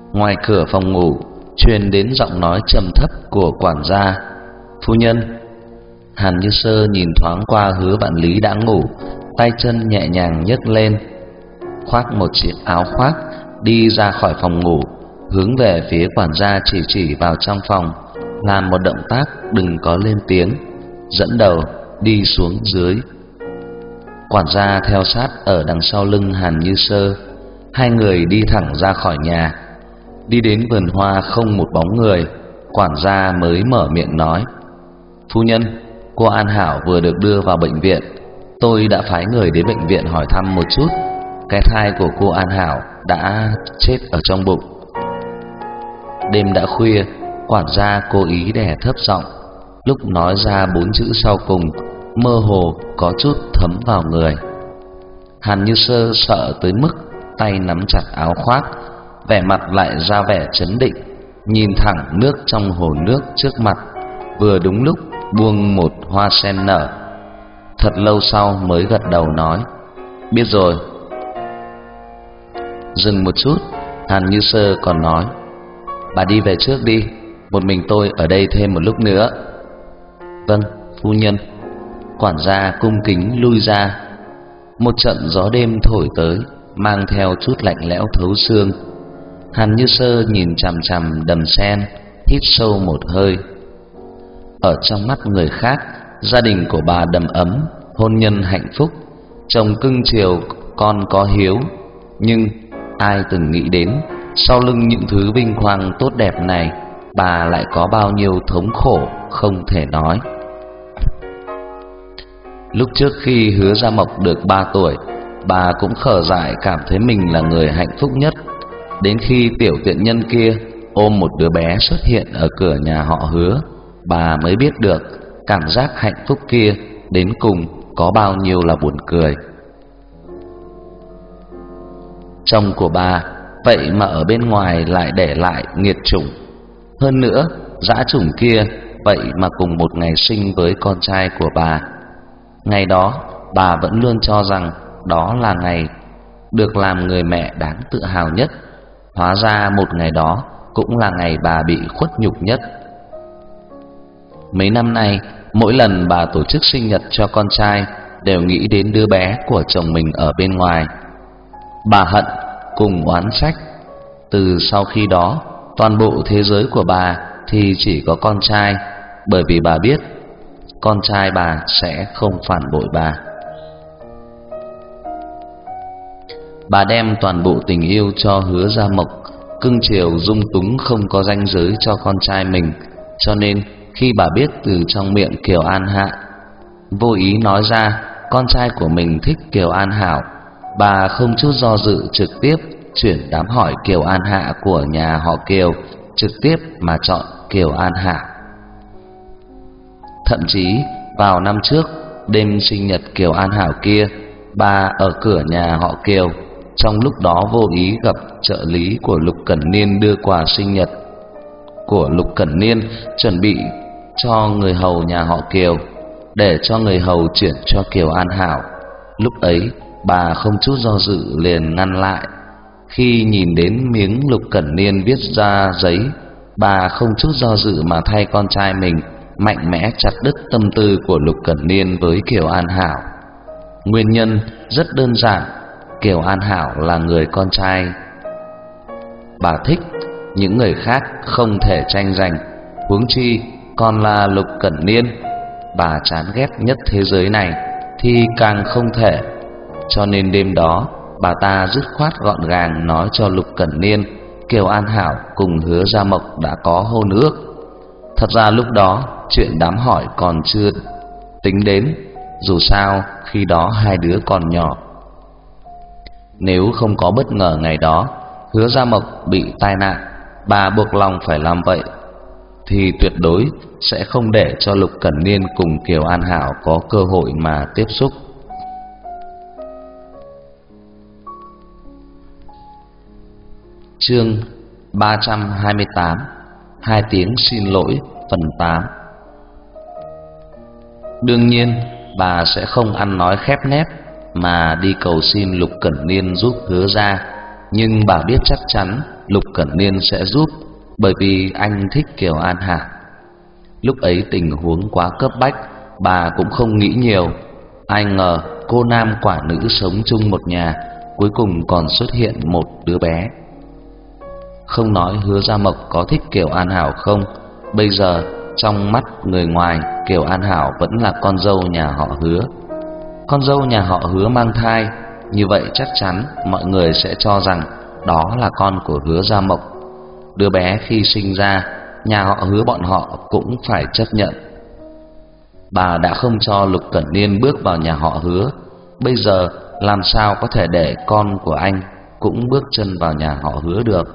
Ngoài cửa phòng ngủ truyền đến giọng nói trầm thấp của quản gia. Phu nhân. Hàn Như Sơ nhìn thoáng qua Hứa Vạn Lý đã ngủ, tay chân nhẹ nhàng nhấc lên, khoác một chiếc áo khoác, đi ra khỏi phòng ngủ, hướng về phía quản gia chỉ vào trong phòng, làm một động tác đừng có lên tiếng, dẫn đầu đi xuống dưới. Quản gia theo sát ở đằng sau lưng Hàn Như Sơ. Hai người đi thẳng ra khỏi nhà. Đi đến vườn hoa không một bóng người, quản gia mới mở miệng nói: Phu nhân, cô An Hảo vừa được đưa vào bệnh viện. Tôi đã phái người đến bệnh viện hỏi thăm một chút. Cái thai của cô An Hảo đã chết ở trong bụng. Đêm đã khuya, quản gia cố ý đè thấp giọng, lúc nói ra 4 chữ sau cùng mơ hồ có chút thấm vào người. Hàn Như Sơ sợ tới mức tay nắm chặt áo khoác, vẻ mặt lại ra vẻ trấn định, nhìn thẳng nước trong hồ nước trước mặt, vừa đúng lúc buông một hoa sen nở. Thật lâu sau mới gật đầu nói: Biết rồi. Dừng một chút, Hàn Như Sơ còn nói: Bà đi về trước đi, một mình tôi ở đây thêm một lúc nữa. Vâng, phu nhân. Quản gia cung kính lui ra. Một trận gió đêm thổi tới, mang theo chút lạnh lẽo thấu xương. Hàn Như Sơ nhìn chằm chằm đầm sen, hít sâu một hơi. Ở trong mắt người khác, gia đình của bà đầm ấm, hôn nhân hạnh phúc, chồng cưng chiều, con có hiếu. Nhưng ai từng nghĩ đến sau lưng những thứ vinh quang tốt đẹp này, bà lại có bao nhiêu thống khổ không thể nói. Lúc trước khi Hứa Gia Mộc được 3 tuổi, bà cũng khờ dại cảm thấy mình là người hạnh phúc nhất. Đến khi tiểu tiện nhân kia ôm một đứa bé xuất hiện ở cửa nhà họ Hứa, bà mới biết được cảm giác hạnh phúc kia đến cùng có bao nhiêu là buồn cười. Chồng của bà vậy mà ở bên ngoài lại để lại nghiệt chủng. Hơn nữa, dã chủng kia vậy mà cùng một ngày sinh với con trai của bà. Ngày đó bà vẫn luôn cho rằng đó là ngày được làm người mẹ đáng tự hào nhất. Hóa ra một ngày đó cũng là ngày bà bị khuất nhục nhất. Mấy năm nay, mỗi lần bà tổ chức sinh nhật cho con trai đều nghĩ đến đứa bé của chồng mình ở bên ngoài. Bà hận cùng oán trách. Từ sau khi đó, toàn bộ thế giới của bà thì chỉ có con trai, bởi vì bà biết con trai bà sẽ không phản bội bà. Bà đem toàn bộ tình yêu cho Hứa Gia Mộc, cưng chiều dung túng không có ranh giới cho con trai mình. Cho nên khi bà biết từ trong miệng Kiều An Hạ vô ý nói ra con trai của mình thích Kiều An Hảo, bà không chút do dự trực tiếp chuyển đám hỏi Kiều An Hạ của nhà họ Kiều, trực tiếp mà chọn Kiều An Hạ. Thậm chí vào năm trước, đêm sinh nhật Kiều An Hảo kia, bà ở cửa nhà họ Kiều, trong lúc đó vô ý gặp trợ lý của Lục Cẩn Niên đưa quà sinh nhật của Lục Cẩn Niên, chuẩn bị cho người hầu nhà họ Kiều, để cho người hầu chuyển cho Kiều An Hảo. Lúc ấy bà không chút do dự liền ngăn lại. Khi nhìn đến miếng Lục Cẩn Niên viết ra giấy, bà không chút do dự mà thay con trai mình mạnh mẽ chặt đứt tâm tư của Lục Cẩn Niên với Kiều An Hảo. Nguyên nhân rất đơn giản, Kiều An Hảo là người con trai bà thích, những người khác không thể tranh giành, huống chi còn là Lục Cẩn Niên bà chán ghét nhất thế giới này thì càng không thể. Cho nên đêm đó bà ta dứt khoát gọn gàng nói cho Lục Cẩn Niên Kiều An Hảo cùng Hứa Gia Mộc đã có hôn ước. Thật ra lúc đó chuyện đám hỏi còn chưa tính đến, dù sao khi đó hai đứa còn nhỏ. Nếu không có bất ngờ ngày đó Hứa Gia Mộc bị tai nạn, bà buộc lòng phải làm vậy, thì tuyệt đối sẽ không để cho Lục Cẩn Niên cùng Kiều An Hảo có cơ hội mà tiếp xúc. Chương 328: Hai tiếng xin lỗi phần 8. Đương nhiên bà sẽ không ăn nói khép nép mà đi cầu xin Lục Cẩn Niên giúp Hứa gia, nhưng bà biết chắc chắn Lục Cẩn Niên sẽ giúp, bởi vì anh thích Kiều An Hảo. Lúc ấy tình huống quá cấp bách, bà cũng không nghĩ nhiều. Ai ngờ cô nam quả nữ sống chung một nhà, cuối cùng còn xuất hiện một đứa bé. Không nói Hứa Gia Mộc có thích Kiều An Hảo không, bây giờ trong mắt người ngoài, Kiều An Hảo vẫn là con dâu nhà họ Hứa. Con dâu nhà họ Hứa mang thai, như vậy chắc chắn mọi người sẽ cho rằng đó là con của Hứa Gia Mộc. Đứa bé khi sinh ra, nhà họ Hứa bọn họ cũng phải chấp nhận. Bà đã không cho Lục Cẩn Niên bước vào nhà họ Hứa, bây giờ làm sao có thể để con của anh cũng bước chân vào nhà họ Hứa được.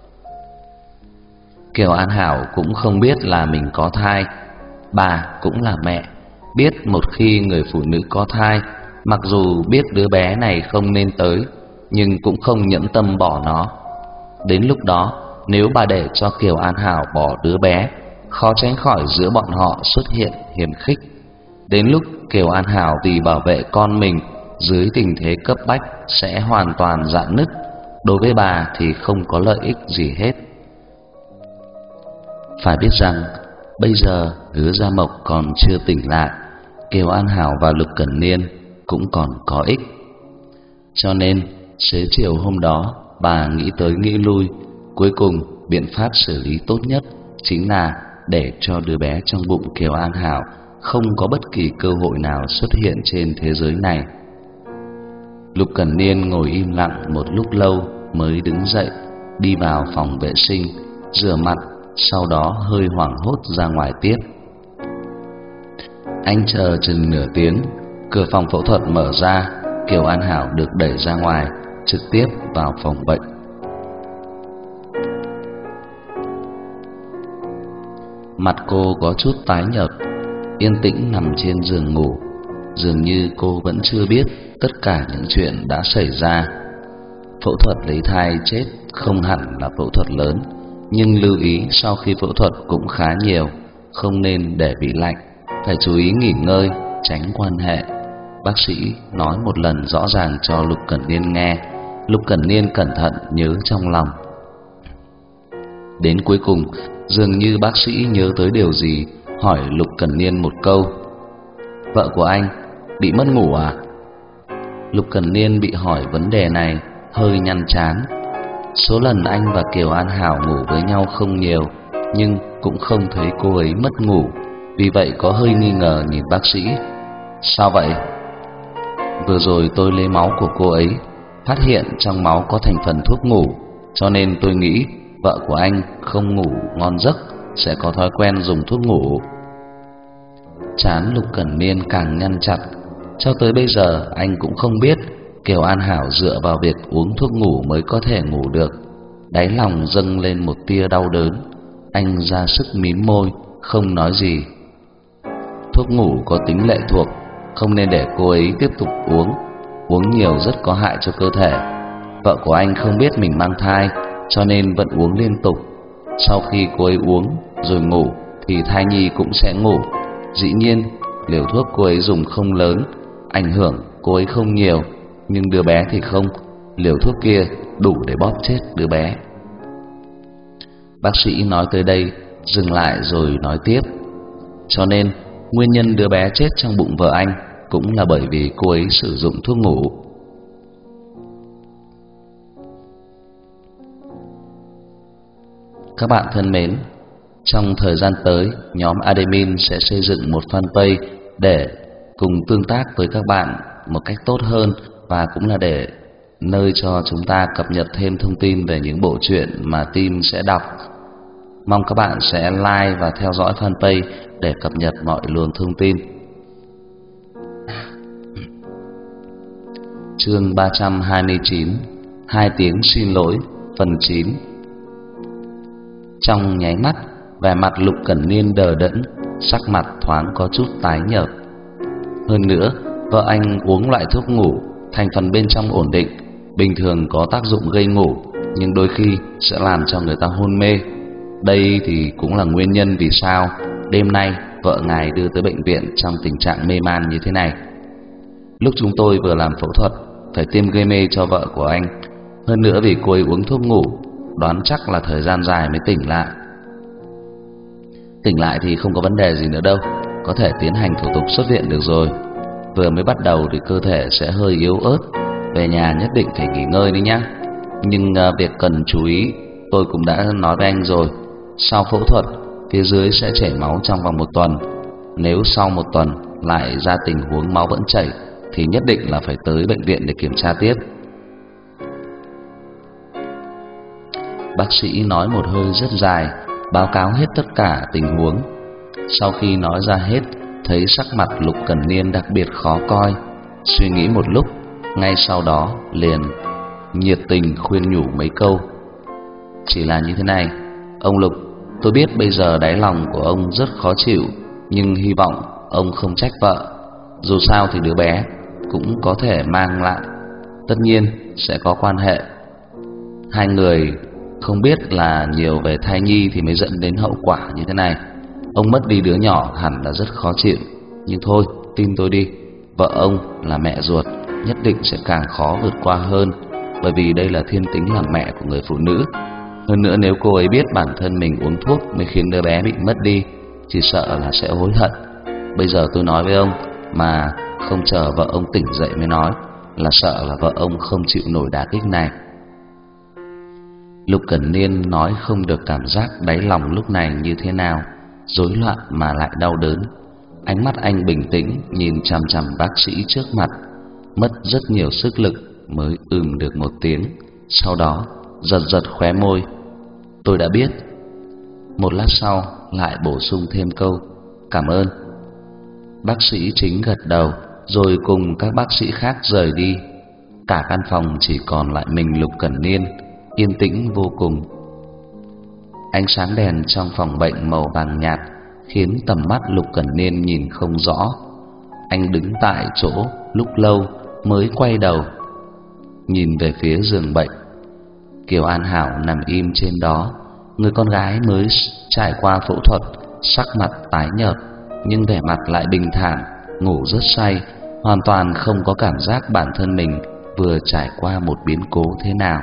Kiều An Hảo cũng không biết là mình có thai. Bà cũng là mẹ, biết một khi người phụ nữ có thai, mặc dù biết đứa bé này không nên tới, nhưng cũng không nhẫn tâm bỏ nó. Đến lúc đó, nếu bà để cho Kiều An Hảo bỏ đứa bé, khó tránh khỏi giữa bọn họ xuất hiện hiềm khích. Đến lúc Kiều An Hảo vì bảo vệ con mình dưới tình thế cấp bách sẽ hoàn toàn rạn nứt, đối với bà thì không có lợi ích gì hết. Phải biết rằng bây giờ Hứa Gia Mộc còn chưa tỉnh lại, Kiều An Hảo và Lục Cẩn Niên cũng còn có ích. Cho nên xế chiều hôm đó, bà nghĩ tới nghĩ lui, cuối cùng biện pháp xử lý tốt nhất chính là để cho đứa bé trong bụng Kiều An Hảo không có bất kỳ cơ hội nào xuất hiện trên thế giới này. Lục Cẩn Niên ngồi im lặng một lúc lâu mới đứng dậy, đi vào phòng vệ sinh, rửa mặt, sau đó hơi hoảng hốt ra ngoài tiếp. Anh chờ chừng nửa tiếng, cửa phòng phẫu thuật mở ra, Kiều An Hảo được đẩy ra ngoài, trực tiếp vào phòng bệnh. Mặt cô có chút tái nhợt, yên tĩnh nằm trên giường ngủ, dường như cô vẫn chưa biết tất cả những chuyện đã xảy ra. Phẫu thuật lấy thai chết không hẳn là phẫu thuật lớn, nhưng lưu ý sau khi phẫu thuật cũng khá nhiều, không nên để bị lạnh, phải chú ý nghỉ ngơi, tránh quan hệ. Bác sĩ nói một lần rõ ràng cho Lục Cẩn Niên nghe. Lục Cẩn Niên cẩn thận nhớ trong lòng. Đến cuối cùng, dường như bác sĩ nhớ tới điều gì, hỏi Lục Cẩn Niên một câu: "Vợ của anh bị mất ngủ à?" Lục Cẩn Niên bị hỏi vấn đề này hơi nhăn trán. Số lần anh và Kiều An Hảo ngủ với nhau không nhiều, nhưng cũng không thấy cô ấy mất ngủ, vì vậy có hơi nghi ngờ nhìn bác sĩ. "Sao vậy?" "Vừa rồi tôi lấy máu của cô ấy, phát hiện trong máu có thành phần thuốc ngủ, cho nên tôi nghĩ vợ của anh không ngủ ngon giấc sẽ có thói quen dùng thuốc ngủ." Trán Lục Cẩn Niên càng nhăn chặt. Cho tới bây giờ anh cũng không biết Kiều An Hảo dựa vào việc uống thuốc ngủ mới có thể ngủ được. Đáy lòng dâng lên một tia đau đớn. Anh ra sức mím môi, không nói gì. Thuốc ngủ có tính lệ thuộc, không nên để cô ấy tiếp tục uống. Uống nhiều rất có hại cho cơ thể. Vợ của anh không biết mình mang thai, cho nên vẫn uống liên tục. Sau khi cô ấy uống rồi ngủ thì thai nhi cũng sẽ ngủ. Dĩ nhiên liều thuốc cô ấy dùng không lớn, ảnh hưởng cô ấy không nhiều, nhưng đứa bé thì không. Liều thuốc kia đủ để bóp chết đứa bé. Bác sĩ nói tới đây dừng lại rồi nói tiếp: "Cho nên nguyên nhân đứa bé chết trong bụng vợ anh cũng là bởi vì cô ấy sử dụng thuốc ngủ." Các bạn thân mến, trong thời gian tới, nhóm admin sẽ xây dựng một fanpage để cùng tương tác với các bạn một cách tốt hơn, và cũng là để nơi cho chúng ta cập nhật thêm thông tin về những bộ truyện mà team sẽ đọc. Mong các bạn sẽ like và theo dõi fanpage để cập nhật mọi luồng thông tin. Chương 329: 2 tiếng xin lỗi, phần 9. Trong nháy mắt, vẻ mặt Lục Cẩn Niên đờ đẫn, sắc mặt thoáng có chút tái nhợt. Hơn nữa, vợ anh uống loại thuốc ngủ, thành phần bên trong ổn định, bình thường có tác dụng gây ngủ, nhưng đôi khi sẽ làm cho người ta hôn mê. Đây thì cũng là nguyên nhân vì sao đêm nay vợ ngài đưa tới bệnh viện trong tình trạng mê man như thế này. Lúc chúng tôi vừa làm phẫu thuật, phải tiêm gây mê cho vợ của anh. Hơn nữa vì cô ấy uống thuốc ngủ, đoán chắc là thời gian dài mới tỉnh lại. Tỉnh lại thì không có vấn đề gì nữa đâu, có thể tiến hành thủ tục xuất viện được rồi. Vừa mới bắt đầu thì cơ thể sẽ hơi yếu ớt, về nhà nhất định phải nghỉ ngơi đi nhá. Nhưng việc cần chú ý tôi cũng đã nói với anh rồi. Sau phẫu thuật, phía dưới sẽ chảy máu trong vòng 1 tuần. Nếu sau 1 tuần lại ra tình huống máu vẫn chảy thì nhất định là phải tới bệnh viện để kiểm tra tiếp. Bác sĩ nói một hơi rất dài, báo cáo hết tất cả tình huống. Sau khi nói ra hết, thấy sắc mặt Lục Cẩn Niên đặc biệt khó coi. Suy nghĩ một lúc, ngay sau đó liền nhiệt tình khuyên nhủ mấy câu. Chỉ là như thế này, ông Lục, tôi biết bây giờ đáy lòng của ông rất khó chịu, nhưng hy vọng ông không trách vợ. Dù sao thì đứa bé cũng có thể mang lại, tất nhiên sẽ có quan hệ. Hai người không biết là nhiều về thai nhi thì mới dẫn đến hậu quả như thế này. Ông mất đi đứa nhỏ hẳn là rất khó chịu, nhưng thôi, tin tôi đi, vợ ông là mẹ ruột, nhất định sẽ càng khó vượt qua hơn, bởi vì đây là thiên tính làm mẹ của người phụ nữ. Hơn nữa nếu cô ấy biết bản thân mình uống thuốc mới khiến đứa bé bị mất đi, chỉ sợ là sẽ hối hận. Bây giờ tôi nói với ông mà không chờ vợ ông tỉnh dậy mới nói, là sợ là vợ ông không chịu nổi đả kích này. Lục Cẩn Niên nói không được cảm giác đáy lòng lúc này như thế nào, rối loạn mà lại đau đớn. Ánh mắt anh bình tĩnh nhìn chằm chằm bác sĩ trước mặt, mất rất nhiều sức lực mới được một tiếng, sau đó giật giật khóe môi. Tôi đã biết. Một lát sau lại bổ sung thêm câu cảm ơn. Bác sĩ chính gật đầu rồi cùng các bác sĩ khác rời đi. Cả căn phòng chỉ còn lại mình Lục Cẩn Niên, yên tĩnh vô cùng. Ánh sáng đèn trong phòng bệnh màu vàng nhạt khiến tầm mắt Lục Cẩn Niên nhìn không rõ. Anh đứng tại chỗ lúc lâu mới quay đầu nhìn về phía giường bệnh. Kiều An Hảo nằm im trên đó, người con gái mới trải qua phẫu thuật, sắc mặt tái nhợt nhưng vẻ mặt lại bình thản, ngủ rất say, hoàn toàn không có cảm giác bản thân mình vừa trải qua một biến cố thế nào.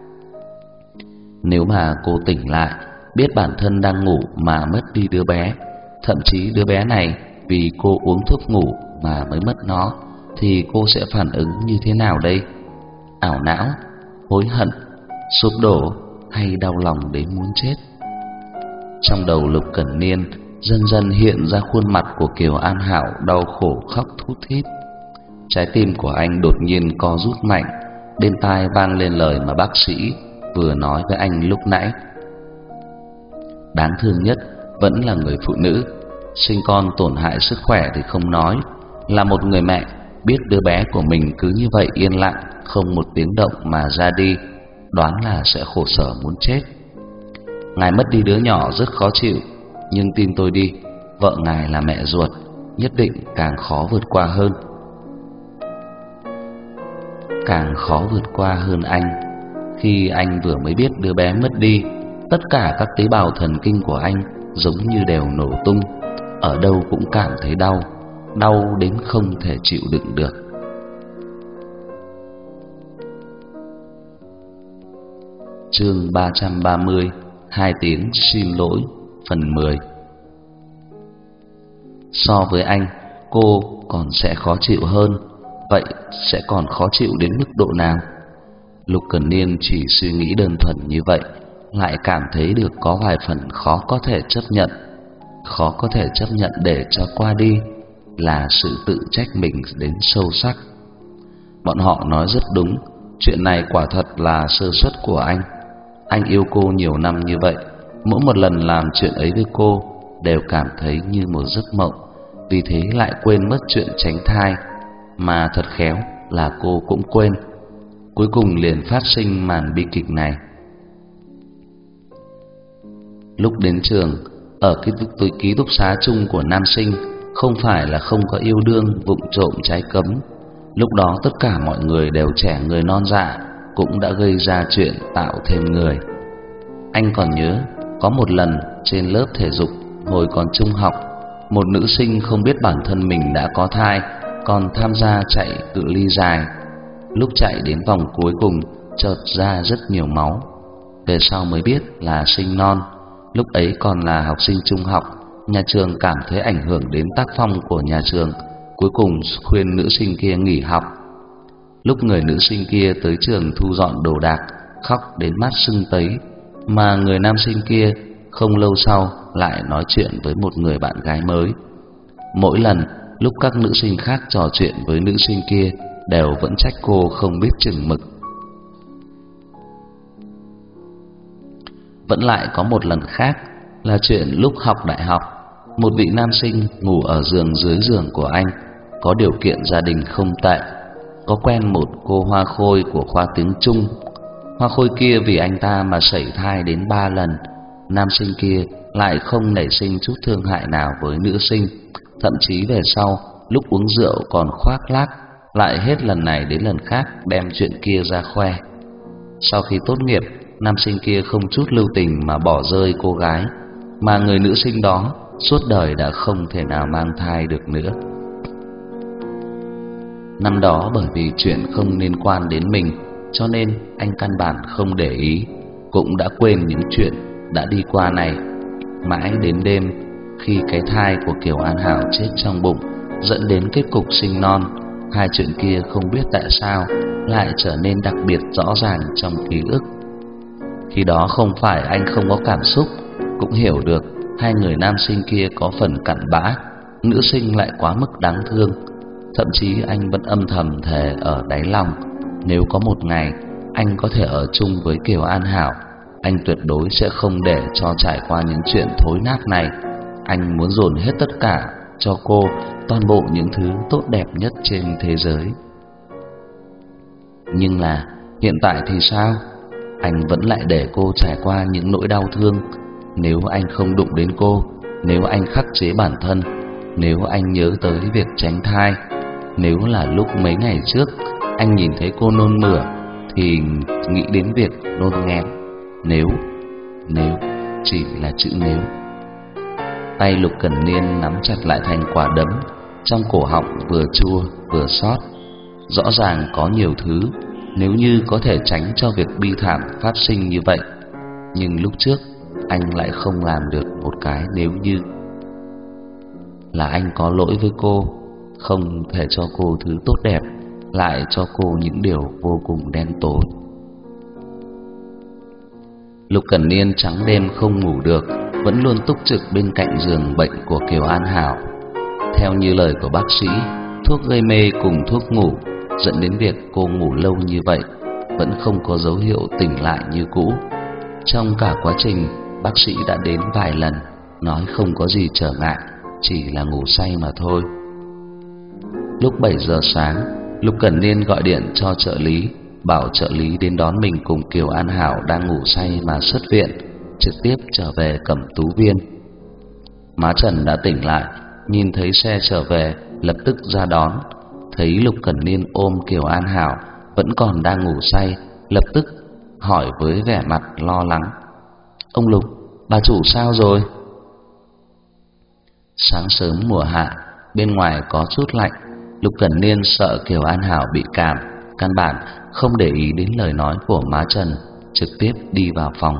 Nếu mà cô tỉnh lại, biết bản thân đang ngủ mà mất đi đứa bé, thậm chí đứa bé này vì cô uống thuốc ngủ mà mới mất nó, thì cô sẽ phản ứng như thế nào đây? Ảo não, hối hận, sụp đổ hay đau lòng đến muốn chết? Trong đầu Lục Cẩn Niên dần dần hiện ra khuôn mặt của Kiều An Hảo đau khổ khóc thút thít. Trái tim của anh đột nhiên co rút mạnh, bên tai vang lên lời mà bác sĩ vừa nói với anh lúc nãy. Đáng thương nhất vẫn là người phụ nữ, sinh con tổn hại sức khỏe thì không nói, là một người mẹ biết đứa bé của mình cứ như vậy yên lặng không một tiếng động mà ra đi, đoán là sẽ khổ sở muốn chết. Ngài mất đi đứa nhỏ rất khó chịu, nhưng tin tôi đi, vợ ngài là mẹ ruột, nhất định càng khó vượt qua hơn. Càng khó vượt qua hơn anh. Khi anh vừa mới biết đứa bé mất đi, tất cả các tế bào thần kinh của anh giống như đều nổ tung, ở đâu cũng cảm thấy đau, đau đến không thể chịu đựng được. Chương 330, 2 tiếng xin lỗi, phần 10. So với anh, cô còn sẽ khó chịu hơn. Vậy sẽ còn khó chịu đến mức độ nào? Lục Cẩn Niên chỉ suy nghĩ đơn thuần như vậy, lại cảm thấy được có vài phần khó có thể chấp nhận. Khó có thể chấp nhận để cho qua đi là sự tự trách mình đến sâu sắc. Bọn họ nói rất đúng, chuyện này quả thật là sơ suất của anh. Anh yêu cô nhiều năm như vậy, mỗi một lần làm chuyện ấy với cô đều cảm thấy như một giấc mộng, vì thế lại quên mất chuyện tránh thai, mà thật khéo là cô cũng quên. Cuối cùng liền phát sinh màn bi kịch này. Lúc đến trường, ở ký túc xá chung của nam sinh, không phải là không có yêu đương vụng trộm trái cấm. Lúc đó tất cả mọi người đều trẻ người non dạ, cũng đã gây ra chuyện tạo thêm người. Anh còn nhớ có một lần trên lớp thể dục hồi còn trung học, một nữ sinh không biết bản thân mình đã có thai, còn tham gia chạy cự ly dài. Lúc chạy đến vòng cuối cùng chợt ra rất nhiều máu. về sau mới biết là sinh non. Lúc ấy còn là học sinh trung học, nhà trường cảm thấy ảnh hưởng đến tác phong của nhà trường, cuối cùng khuyên nữ sinh kia nghỉ học. Lúc người nữ sinh kia tới trường thu dọn đồ đạc, khóc đến mắt sưng tấy, mà người nam sinh kia không lâu sau lại nói chuyện với một người bạn gái mới. Mỗi lần lúc các nữ sinh khác trò chuyện với nữ sinh kia đều vẫn trách cô không biết chừng mực. Vẫn lại có một lần khác là chuyện lúc học đại học, một vị nam sinh ngủ ở giường dưới giường của anh, có điều kiện gia đình không tệ, có quen một cô hoa khôi của khoa tiếng Trung. Hoa khôi kia vì anh ta mà sẩy thai đến 3 lần. Nam sinh kia lại không nảy sinh chút thương hại nào với nữ sinh, thậm chí về sau lúc uống rượu còn khoác lác, lại hết lần này đến lần khác đem chuyện kia ra khoe. Sau khi tốt nghiệp, nam sinh kia không chút lưu tình mà bỏ rơi cô gái, mà người nữ sinh đó suốt đời đã không thể nào mang thai được nữa. Năm đó bởi vì chuyện không liên quan đến mình, cho nên anh căn bản không để ý, cũng đã quên những chuyện đã đi qua này. Mãi đến đêm, khi cái thai của Kiều An Hảo chết trong bụng, dẫn đến kết cục sinh non, hai chuyện kia không biết tại sao lại trở nên đặc biệt rõ ràng trong ký ức. Khi đó không phải anh không có cảm xúc, cũng hiểu được hai người nam sinh kia có phần cặn bã, nữ sinh lại quá mức đáng thương. Thậm chí anh vẫn âm thầm thề ở đáy lòng, nếu có một ngày anh có thể ở chung với Kiều An Hảo, anh tuyệt đối sẽ không để cho trải qua những chuyện thối nát này. Anh muốn dồn hết tất cả cho cô, toàn bộ những thứ tốt đẹp nhất trên thế giới. Nhưng là hiện tại thì sao? Anh vẫn lại để cô trải qua những nỗi đau thương. Nếu anh không đụng đến cô, nếu anh khắc chế bản thân, nếu anh nhớ tới việc tránh thai, nếu là lúc mấy ngày trước anh nhìn thấy cô nôn mửa thì nghĩ đến việc nôn nghén. Nếu chỉ là chữ nếu. Tay Lục Cẩn Niên nắm chặt lại thành quả đấm, trong cổ họng vừa chua vừa xót. Rõ ràng có nhiều thứ nếu như có thể tránh cho việc bi thảm phát sinh như vậy, nhưng lúc trước anh lại không làm được một cái nếu như. Là anh có lỗi với cô, không thể cho cô thứ tốt đẹp, lại cho cô những điều vô cùng đen tối. Lục Cẩn Niên trắng đêm không ngủ được, vẫn luôn túc trực bên cạnh giường bệnh của Kiều An Hảo. Theo như lời của bác sĩ, thuốc gây mê cùng thuốc ngủ dẫn đến việc cô ngủ lâu như vậy vẫn không có dấu hiệu tỉnh lại như cũ. Trong cả quá trình, bác sĩ đã đến vài lần, nói không có gì trở ngại, chỉ là ngủ say mà thôi. Lúc 7 giờ sáng, Lục Cẩn Niên gọi điện cho trợ lý, bảo trợ lý đến đón mình cùng Kiều An Hảo đang ngủ say mà xuất viện, trực tiếp trở về Cẩm Tú Viên. Má Trần đã tỉnh lại, nhìn thấy xe trở về, lập tức ra đón. Thấy Lục Cẩn Niên ôm Kiều An Hảo vẫn còn đang ngủ say, lập tức hỏi với vẻ mặt lo lắng: "Ông Lục, bà chủ sao rồi?" Sáng sớm mùa hạ, bên ngoài có chút lạnh, Lục Cẩn Niên sợ Kiều An Hảo bị cảm, căn bản không để ý đến lời nói của má Trần, trực tiếp đi vào phòng.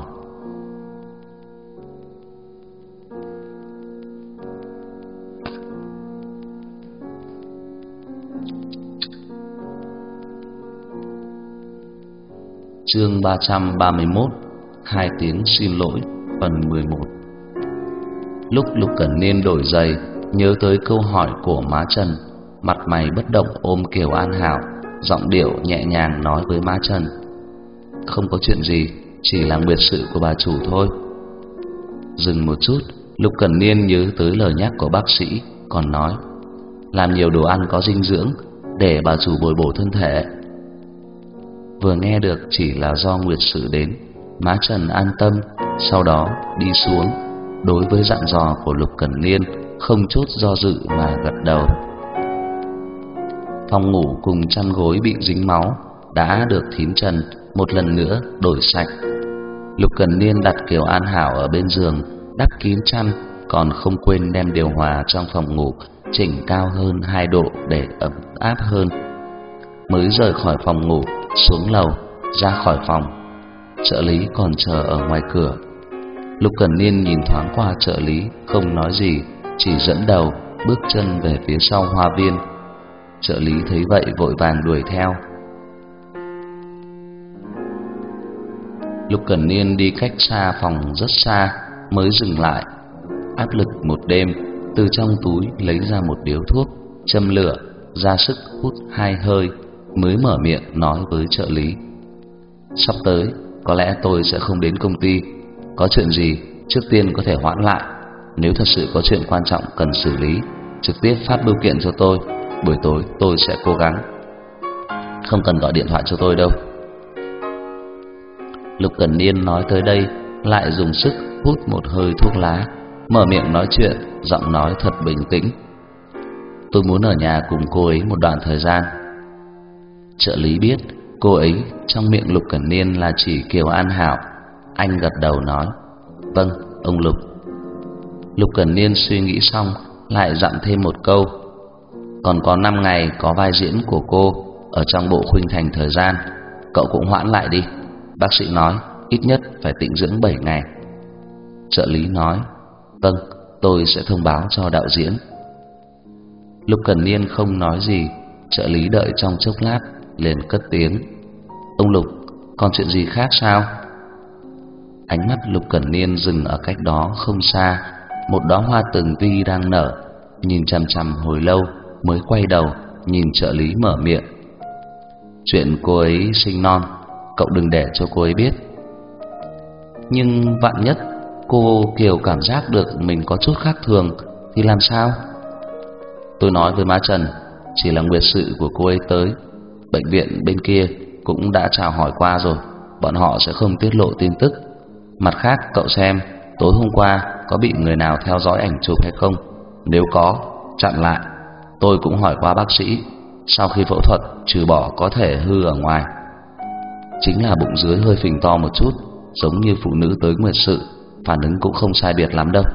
Chương 331: 2 tiếng xin lỗi, phần 11. Lúc Lục Cẩn Niên đổi giày, nhớ tới câu hỏi của má Trần, mặt mày bất động ôm Kiều An Hảo, giọng điệu nhẹ nhàng nói với má Trần: "Không có chuyện gì, chỉ là nguyệt sự của bà chủ thôi." Dừng một chút, Lục Cẩn Niên nhớ tới lời nhắc của bác sĩ, còn nói: "Làm nhiều đồ ăn có dinh dưỡng, để bà chủ bồi bổ thân thể." Vừa nghe được chỉ là do nguyệt sự đến, má Trần an tâm, sau đó đi xuống, đối với dặn dò của Lục Cẩn Niên không chút do dự mà gật đầu. Phòng ngủ cùng chăn gối bị dính máu đã được thím Trần một lần nữa đổi sạch. Lục Cẩn Niên đặt Kiều An Hảo ở bên giường, đắp kín chăn, còn không quên đem điều hòa trong phòng ngủ chỉnh cao hơn 2 độ để ấm áp hơn. Mới rời khỏi phòng ngủ, xuống lầu, ra khỏi phòng, Trợ lý còn chờ ở ngoài cửa. Lục Cẩn Niên nhìn thoáng qua trợ lý, không nói gì, chỉ dẫn đầu bước chân về phía sau hoa viên. Trợ lý thấy vậy vội vàng đuổi theo. Lục Cẩn Niên đi cách xa phòng rất xa mới dừng lại. Áp lực một đêm, từ trong túi lấy ra một điếu thuốc, châm lửa, ra sức hút 2 hơi, mới mở miệng nói với trợ lý: sắp tới có lẽ tôi sẽ không đến công ty. Có chuyện gì trước tiên có thể hoãn lại. Nếu thật sự có chuyện quan trọng cần xử lý, trực tiếp phát bưu kiện cho tôi. Buổi tối tôi sẽ cố gắng. Không cần gọi điện thoại cho tôi đâu. Lục Cẩn Niên nói tới đây lại dùng sức hút một hơi thuốc lá, mở miệng nói chuyện, giọng nói thật bình tĩnh: tôi muốn ở nhà cùng cô ấy một đoạn thời gian. Trợ lý biết cô ấy trong miệng Lục Cẩn Niên là chỉ Kiều An Hảo. Anh gật đầu nói: vâng, ông Lục. Lục Cẩn Niên suy nghĩ xong lại dặn thêm một câu: còn có 5 ngày có vai diễn của cô ở trong bộ Khuynh Thành thời gian, cậu cũng hoãn lại đi. Bác sĩ nói ít nhất phải tĩnh dưỡng 7 ngày. Trợ lý nói: vâng, tôi sẽ thông báo cho đạo diễn. Lục Cẩn Niên không nói gì. Trợ lý đợi trong chốc lát liền cất tiếng: ông Lục, còn chuyện gì khác sao? Ánh mắt Lục Cẩn Niên dừng ở cách đó không xa, một đóa hoa tường vi đang nở, nhìn chằm chằm hồi lâu mới quay đầu nhìn trợ lý mở miệng: chuyện cô ấy sinh non, cậu đừng để cho cô ấy biết. Nhưng vạn nhất cô Kiều cảm giác được mình có chút khác thường thì làm sao? Tôi nói với má Trần, chỉ là nguyệt sự của cô ấy tới, bệnh viện bên kia cũng đã chào hỏi qua rồi, bọn họ sẽ không tiết lộ tin tức. Mặt khác cậu xem tối hôm qua có bị người nào theo dõi ảnh chụp hay không? Nếu có, chặn lại. Tôi cũng hỏi qua bác sĩ, sau khi phẫu thuật trừ bỏ có thể hư ở ngoài, chính là bụng dưới hơi phình to một chút, giống như phụ nữ tới nguyệt sự, phản ứng cũng không sai biệt lắm đâu.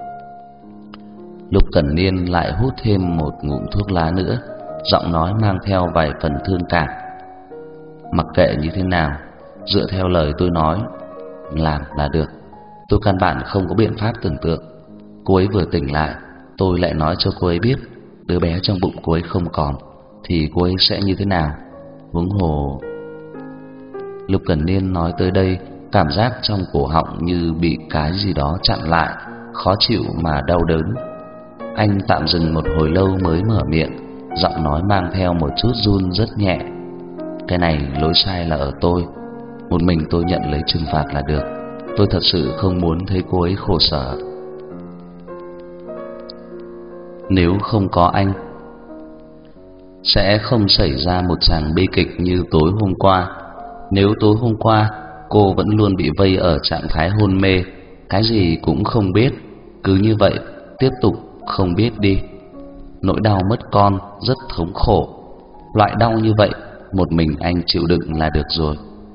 Lục Cẩn Niên lại hút thêm một ngụm thuốc lá nữa, giọng nói mang theo vài phần thương cảm: mặc kệ như thế nào, dựa theo lời tôi nói làm là được. Tôi căn bản không có biện pháp tưởng tượng. Cô ấy vừa tỉnh lại, tôi lại nói cho cô ấy biết đứa bé trong bụng cô ấy không còn, thì cô ấy sẽ như thế nào? Huống hồ... Lục Cẩn Niên nói tới đây, cảm giác trong cổ họng như bị cái gì đó chặn lại, khó chịu mà đau đớn. Anh tạm dừng một hồi lâu mới mở miệng, giọng nói mang theo một chút run rất nhẹ: cái này lỗi sai là ở tôi, một mình tôi nhận lấy trừng phạt là được. Tôi thật sự không muốn thấy cô ấy khổ sở. Nếu không có anh, sẽ không xảy ra một tràng bi kịch như tối hôm qua. Nếu tối hôm qua cô vẫn luôn bị vây ở trạng thái hôn mê, cái gì cũng không biết, cứ như vậy tiếp tục không biết đi. Nỗi đau mất con rất thống khổ, loại đau như vậy một mình anh chịu đựng là được rồi.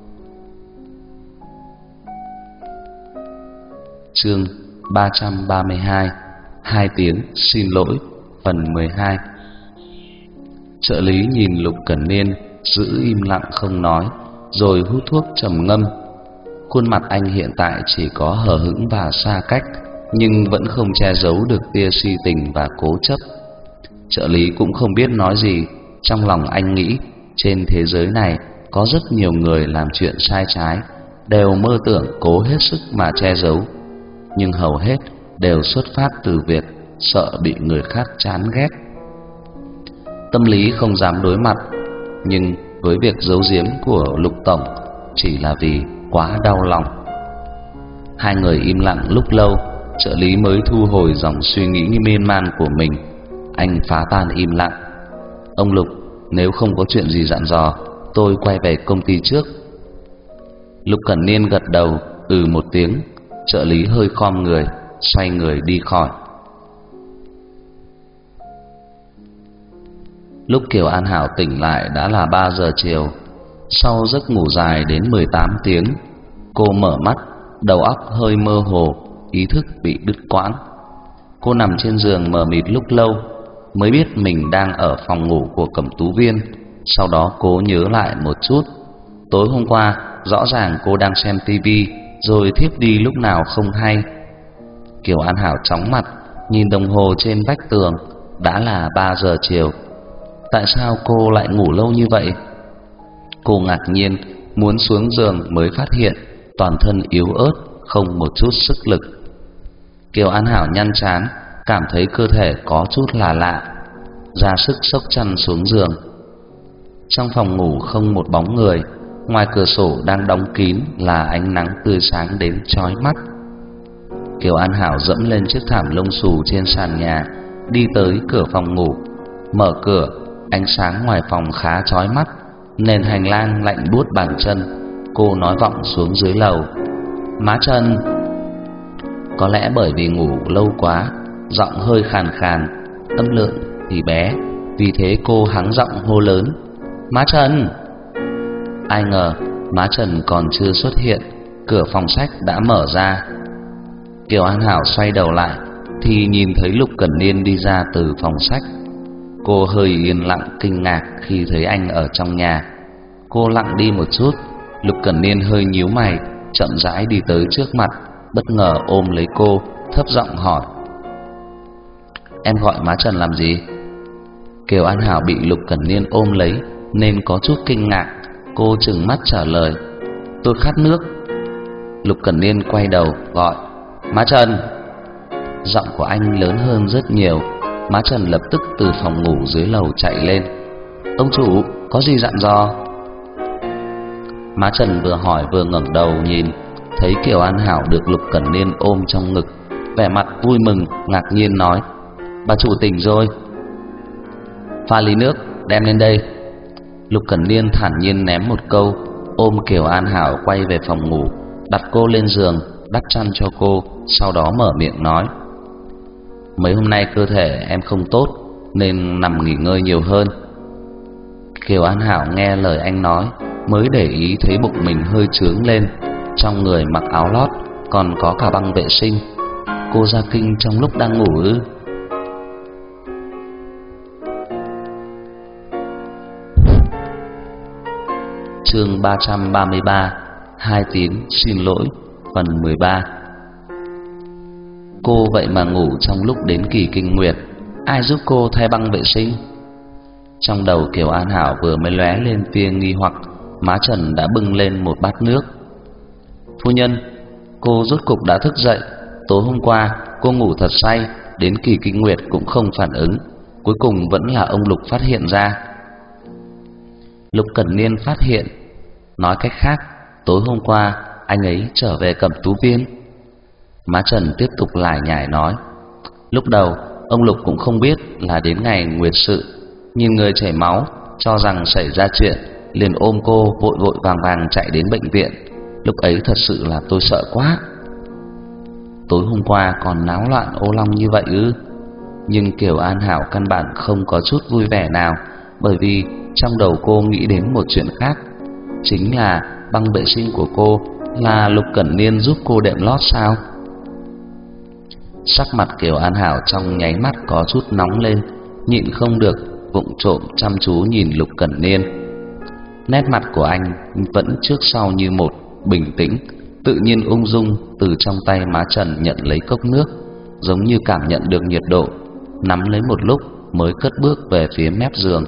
Chương 332: 2 tiếng xin lỗi, phần 12. Trợ lý nhìn Lục Cẩn Niên giữ im lặng không nói, rồi hút thuốc trầm ngâm. Khuôn mặt anh hiện tại chỉ có hờ hững và xa cách, nhưng vẫn không che giấu được tia si tình và cố chấp. Trợ lý cũng không biết nói gì. Trong lòng anh nghĩ, trên thế giới này có rất nhiều người làm chuyện sai trái, đều mơ tưởng cố hết sức mà che giấu, nhưng hầu hết đều xuất phát từ việc sợ bị người khác chán ghét. Tâm lý không dám đối mặt, nhưng với việc giấu giếm của Lục tổng chỉ là vì quá đau lòng. Hai người im lặng lúc lâu, trợ lý mới thu hồi dòng suy nghĩ miên man của mình. Anh phá tan im lặng: ông Lục, nếu không có chuyện gì dặn dò, tôi quay về công ty trước. Lục Cẩn Niên gật đầu một tiếng. Trợ lý hơi khom người, xoay người đi khỏi. Lúc Kiều An Hảo tỉnh lại đã là 3 giờ chiều. Sau giấc ngủ dài đến 18 tiếng, cô mở mắt, đầu óc hơi mơ hồ, ý thức bị đứt quãng. Cô nằm trên giường mờ mịt lúc lâu, mới biết mình đang ở phòng ngủ của Cẩm Tú Viên. Sau đó cố nhớ lại một chút, Tối hôm qua rõ ràng cô đang xem tivi rồi thiếp đi lúc nào không hay. Kiều An Hảo chóng mặt, nhìn đồng hồ trên vách tường, đã là 3 giờ chiều. Tại sao cô lại ngủ lâu như vậy? Cô ngạc nhiên muốn xuống giường mới phát hiện toàn thân yếu ớt, không một chút sức lực. Kiều An Hảo nhăn trán, cảm thấy cơ thể có chút là lạ, ra sức xốc chăn xuống giường. Trong phòng ngủ không một bóng người, ngoài cửa sổ đang đóng kín là ánh nắng tươi sáng đến chói mắt. Kiều An Hảo dẫm lên chiếc thảm lông xù trên sàn nhà, đi tới cửa phòng ngủ, mở cửa. Ánh sáng ngoài phòng khá chói mắt, nền hành lang lạnh buốt bàn chân. Cô nói vọng xuống dưới lầu: "Má Trần." Có lẽ bởi vì ngủ lâu quá, giọng hơi khàn khàn, âm lượng thì bé, vì thế cô hắng giọng hô lớn: "Má Trần." Ai ngờ má Trần còn chưa xuất hiện, cửa phòng sách đã mở ra. Kiều An Hảo xoay đầu lại thì nhìn thấy Lục Cẩn Niên đi ra từ phòng sách. Cô hơi yên lặng kinh ngạc khi thấy anh ở trong nhà. Cô lặng đi một chút, Lục Cẩn Niên hơi nhíu mày, chậm rãi đi tới trước mặt, bất ngờ ôm lấy cô, thấp giọng hỏi: "Em gọi má Trần làm gì?" Kiều An Hảo bị Lục Cẩn Niên ôm lấy nên có chút kinh ngạc. Cô trừng mắt trả lời: "Tôi khát nước." Lục Cẩn Niên quay đầu gọi: "Má Trần." Giọng của anh lớn hơn rất nhiều. Má Trần lập tức từ phòng ngủ dưới lầu chạy lên: "Ông chủ, có gì dặn dò?" Má Trần vừa hỏi vừa ngẩng đầu nhìn, thấy Kiều An Hảo được Lục Cẩn Niên ôm trong ngực, vẻ mặt vui mừng, ngạc nhiên nói: "Bà chủ tỉnh rồi." "Pha ly nước, đem lên đây." Lục Cẩn Niên thản nhiên ném một câu, ôm Kiều An Hảo quay về phòng ngủ, đặt cô lên giường, đắp chăn cho cô, sau đó mở miệng nói: "Mấy hôm nay cơ thể em không tốt nên nằm nghỉ ngơi nhiều hơn." Kiều An Hảo nghe lời anh nói mới để ý thấy bụng mình hơi chướng lên, trong người mặc áo lót, còn có cả băng vệ sinh. Cô ra kinh trong lúc đang ngủ ư? Chương 333: Hai Tín xin lỗi, phần 13. Cô vậy mà ngủ trong lúc đến kỳ kinh nguyệt, ai giúp cô thay băng vệ sinh? Trong đầu Kiều An Hảo vừa mới lóe lên tia nghi hoặc, má Trần đã bưng lên một bát nước. "Phu nhân, cô rốt cục đã thức dậy. Tối hôm qua cô ngủ thật say, đến kỳ kinh nguyệt cũng không phản ứng, cuối cùng vẫn là ông Lục phát hiện ra." Lục Cẩn Niên phát hiện, nói cách khác, tối hôm qua anh ấy trở về Cẩm Tú Viên. Má Trần tiếp tục lải nhải nói: "Lúc đầu ông Lục cũng không biết là đến ngày nguyệt sự, nhìn người chảy máu, cho rằng xảy ra chuyện, liền ôm cô vội vội vàng vàng chạy đến bệnh viện. Lúc ấy thật sự là tôi sợ quá." Tối hôm qua còn náo loạn ô long như vậy ư? Nhưng Kiều An Hảo căn bản không có chút vui vẻ nào, bởi vì trong đầu cô nghĩ đến một chuyện khác, chính là băng vệ sinh của cô là Lục Cẩn Niên giúp cô đệm lót sao? Sắc mặt Kiều An Hảo trong nháy mắt có chút nóng lên, nhịn không được vụng trộm chăm chú nhìn Lục Cẩn Niên. Nét mặt của anh vẫn trước sau như một, bình tĩnh, tự nhiên ung dung từ trong tay má Trần nhận lấy cốc nước, giống như cảm nhận được nhiệt độ, nắm lấy một lúc mới cất bước về phía mép giường.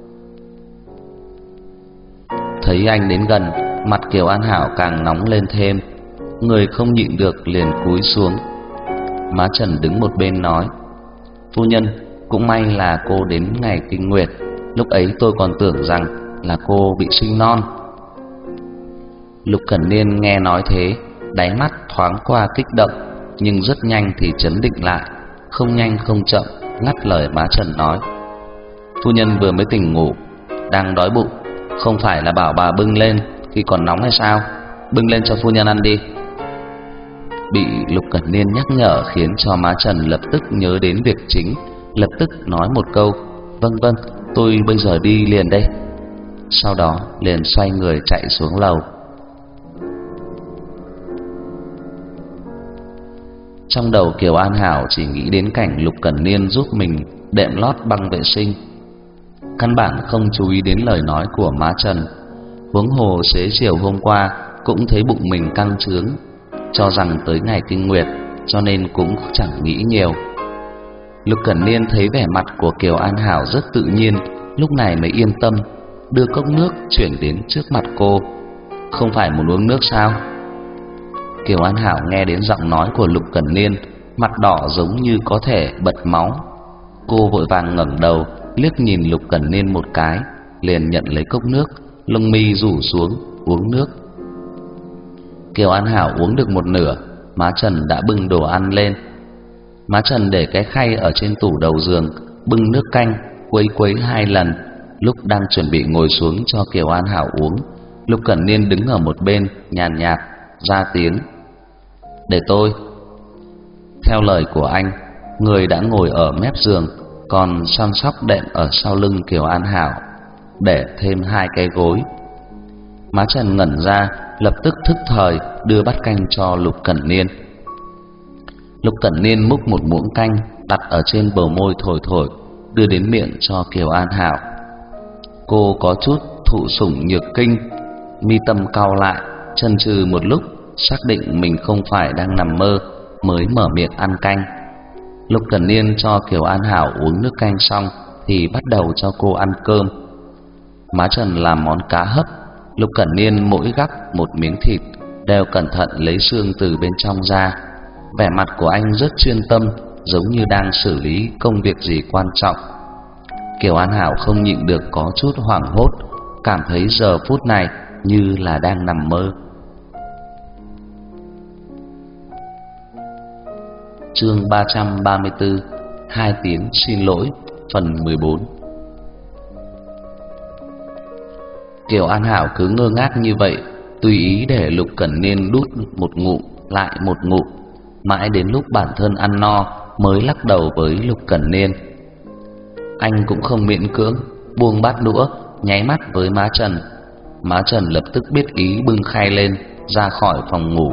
Thấy anh đến gần, mặt Kiều An Hảo càng nóng lên thêm, người không nhịn được liền cúi xuống. Má Trần đứng một bên nói: "Phu nhân, cũng may là cô đến ngày kinh nguyệt, lúc ấy tôi còn tưởng rằng là cô bị sinh non." Lục Cẩn Niên nghe nói thế, đáy mắt thoáng qua kích động, nhưng rất nhanh thì trấn định lại, không nhanh không chậm ngắt lời má Trần nói: "Phu nhân vừa mới tỉnh ngủ, đang đói bụng, không phải là bảo bà bưng lên khi còn nóng hay sao? Bưng lên cho phu nhân ăn đi." Bị Lục Cẩn Niên nhắc nhở khiến cho má Trần lập tức nhớ đến việc chính, lập tức nói một câu: "Vâng vâng, tôi bây giờ đi liền đây." Sau đó liền xoay người chạy xuống lầu. Trong đầu Kiều An Hảo chỉ nghĩ đến cảnh Lục Cẩn Niên giúp mình đệm lót băng vệ sinh, căn bản không chú ý đến lời nói của má Trần. Huống hồ xế chiều hôm qua cũng thấy bụng mình căng trướng, cho rằng tới ngày kinh nguyệt, cho nên cũng chẳng nghĩ nhiều. Lục Cẩn Niên thấy vẻ mặt của Kiều An Hảo rất tự nhiên, lúc này mới yên tâm, đưa cốc nước chuyển đến trước mặt cô. Không phải muốn uống nước sao? Kiều An Hảo nghe đến giọng nói của Lục Cẩn Niên, mặt đỏ giống như có thể bật máu. Cô vội vàng ngẩng đầu, liếc nhìn Lục Cẩn Niên một cái, liền nhận lấy cốc nước, lông mi rủ xuống uống nước. Kiều An Hảo uống được một nửa, má Trần đã bưng đồ ăn lên. Má Trần để cái khay ở trên tủ đầu giường, bưng nước canh, quấy quấy 2 lần. Lúc đang chuẩn bị ngồi xuống cho Kiều An Hảo uống, Lục Cẩn Niên đứng ở một bên nhàn nhạt ra tiếng: "Để tôi." Theo lời của anh, người đã ngồi ở mép giường, còn săn sóc đệm ở sau lưng Kiều An Hảo, để thêm 2 cái gối. Má Trần ngẩn ra, lập tức thức thời đưa bát canh cho Lục Cẩn Niên. Lục Cẩn Niên múc một muỗng canh đặt ở trên bờ môi thổi thổi, đưa đến miệng cho Kiều An Hảo. Cô có chút thụ sủng nhược kinh, mi tâm cau lại, chần chừ một lúc, xác định mình không phải đang nằm mơ, mới mở miệng ăn canh. Lục Cẩn Niên cho Kiều An Hảo uống nước canh xong thì bắt đầu cho cô ăn cơm. Má Trần làm món cá hấp, Lục Cẩn Niên mỗi gắp một miếng thịt đều cẩn thận lấy xương từ bên trong ra. Vẻ mặt của anh rất chuyên tâm, giống như đang xử lý công việc gì quan trọng. Kiều An Hảo không nhịn được có chút hoảng hốt, cảm thấy giờ phút này như là đang nằm mơ. Chương 334, 2 tiếng xin lỗi, phần 14. Kiều An Hảo cứ ngơ ngác như vậy, tùy ý để Lục Cẩn Niên đút một ngụm lại một ngụm, mãi đến lúc bản thân ăn no mới lắc đầu với Lục Cẩn Niên. Anh cũng không miễn cưỡng, buông bát đũa, nháy mắt với má Trần. Má Trần lập tức biết ý, bưng khay lên ra khỏi phòng ngủ.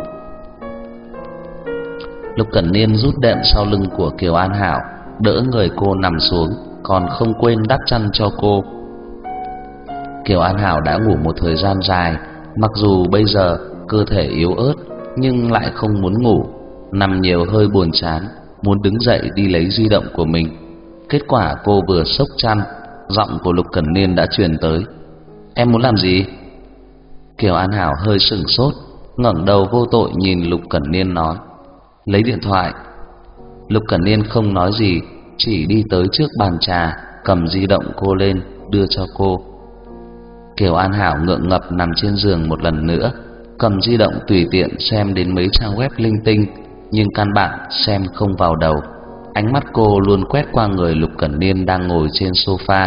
Lục Cẩn Niên rút đệm sau lưng của Kiều An Hảo, đỡ người cô nằm xuống, còn không quên đắp chăn cho cô. Kiều An Hảo đã ngủ một thời gian dài, mặc dù bây giờ cơ thể yếu ớt nhưng lại không muốn ngủ, nằm nhiều hơi buồn chán, muốn đứng dậy đi lấy di động của mình. Kết quả cô vừa xốc chăn, giọng của Lục Cẩn Niên đã truyền tới: "Em muốn làm gì?" Kiều An Hảo hơi sửng sốt, ngẩng đầu vô tội nhìn Lục Cẩn Niên nói: "Lấy điện thoại." Lục Cẩn Niên không nói gì, chỉ đi tới trước bàn trà, cầm di động cô lên đưa cho cô. Kiều An Hảo ngượng ngập nằm trên giường một lần nữa, cầm di động tùy tiện xem đến mấy trang web linh tinh, nhưng căn bản xem không vào đầu. Ánh mắt cô luôn quét qua người Lục Cẩn Niên đang ngồi trên sofa.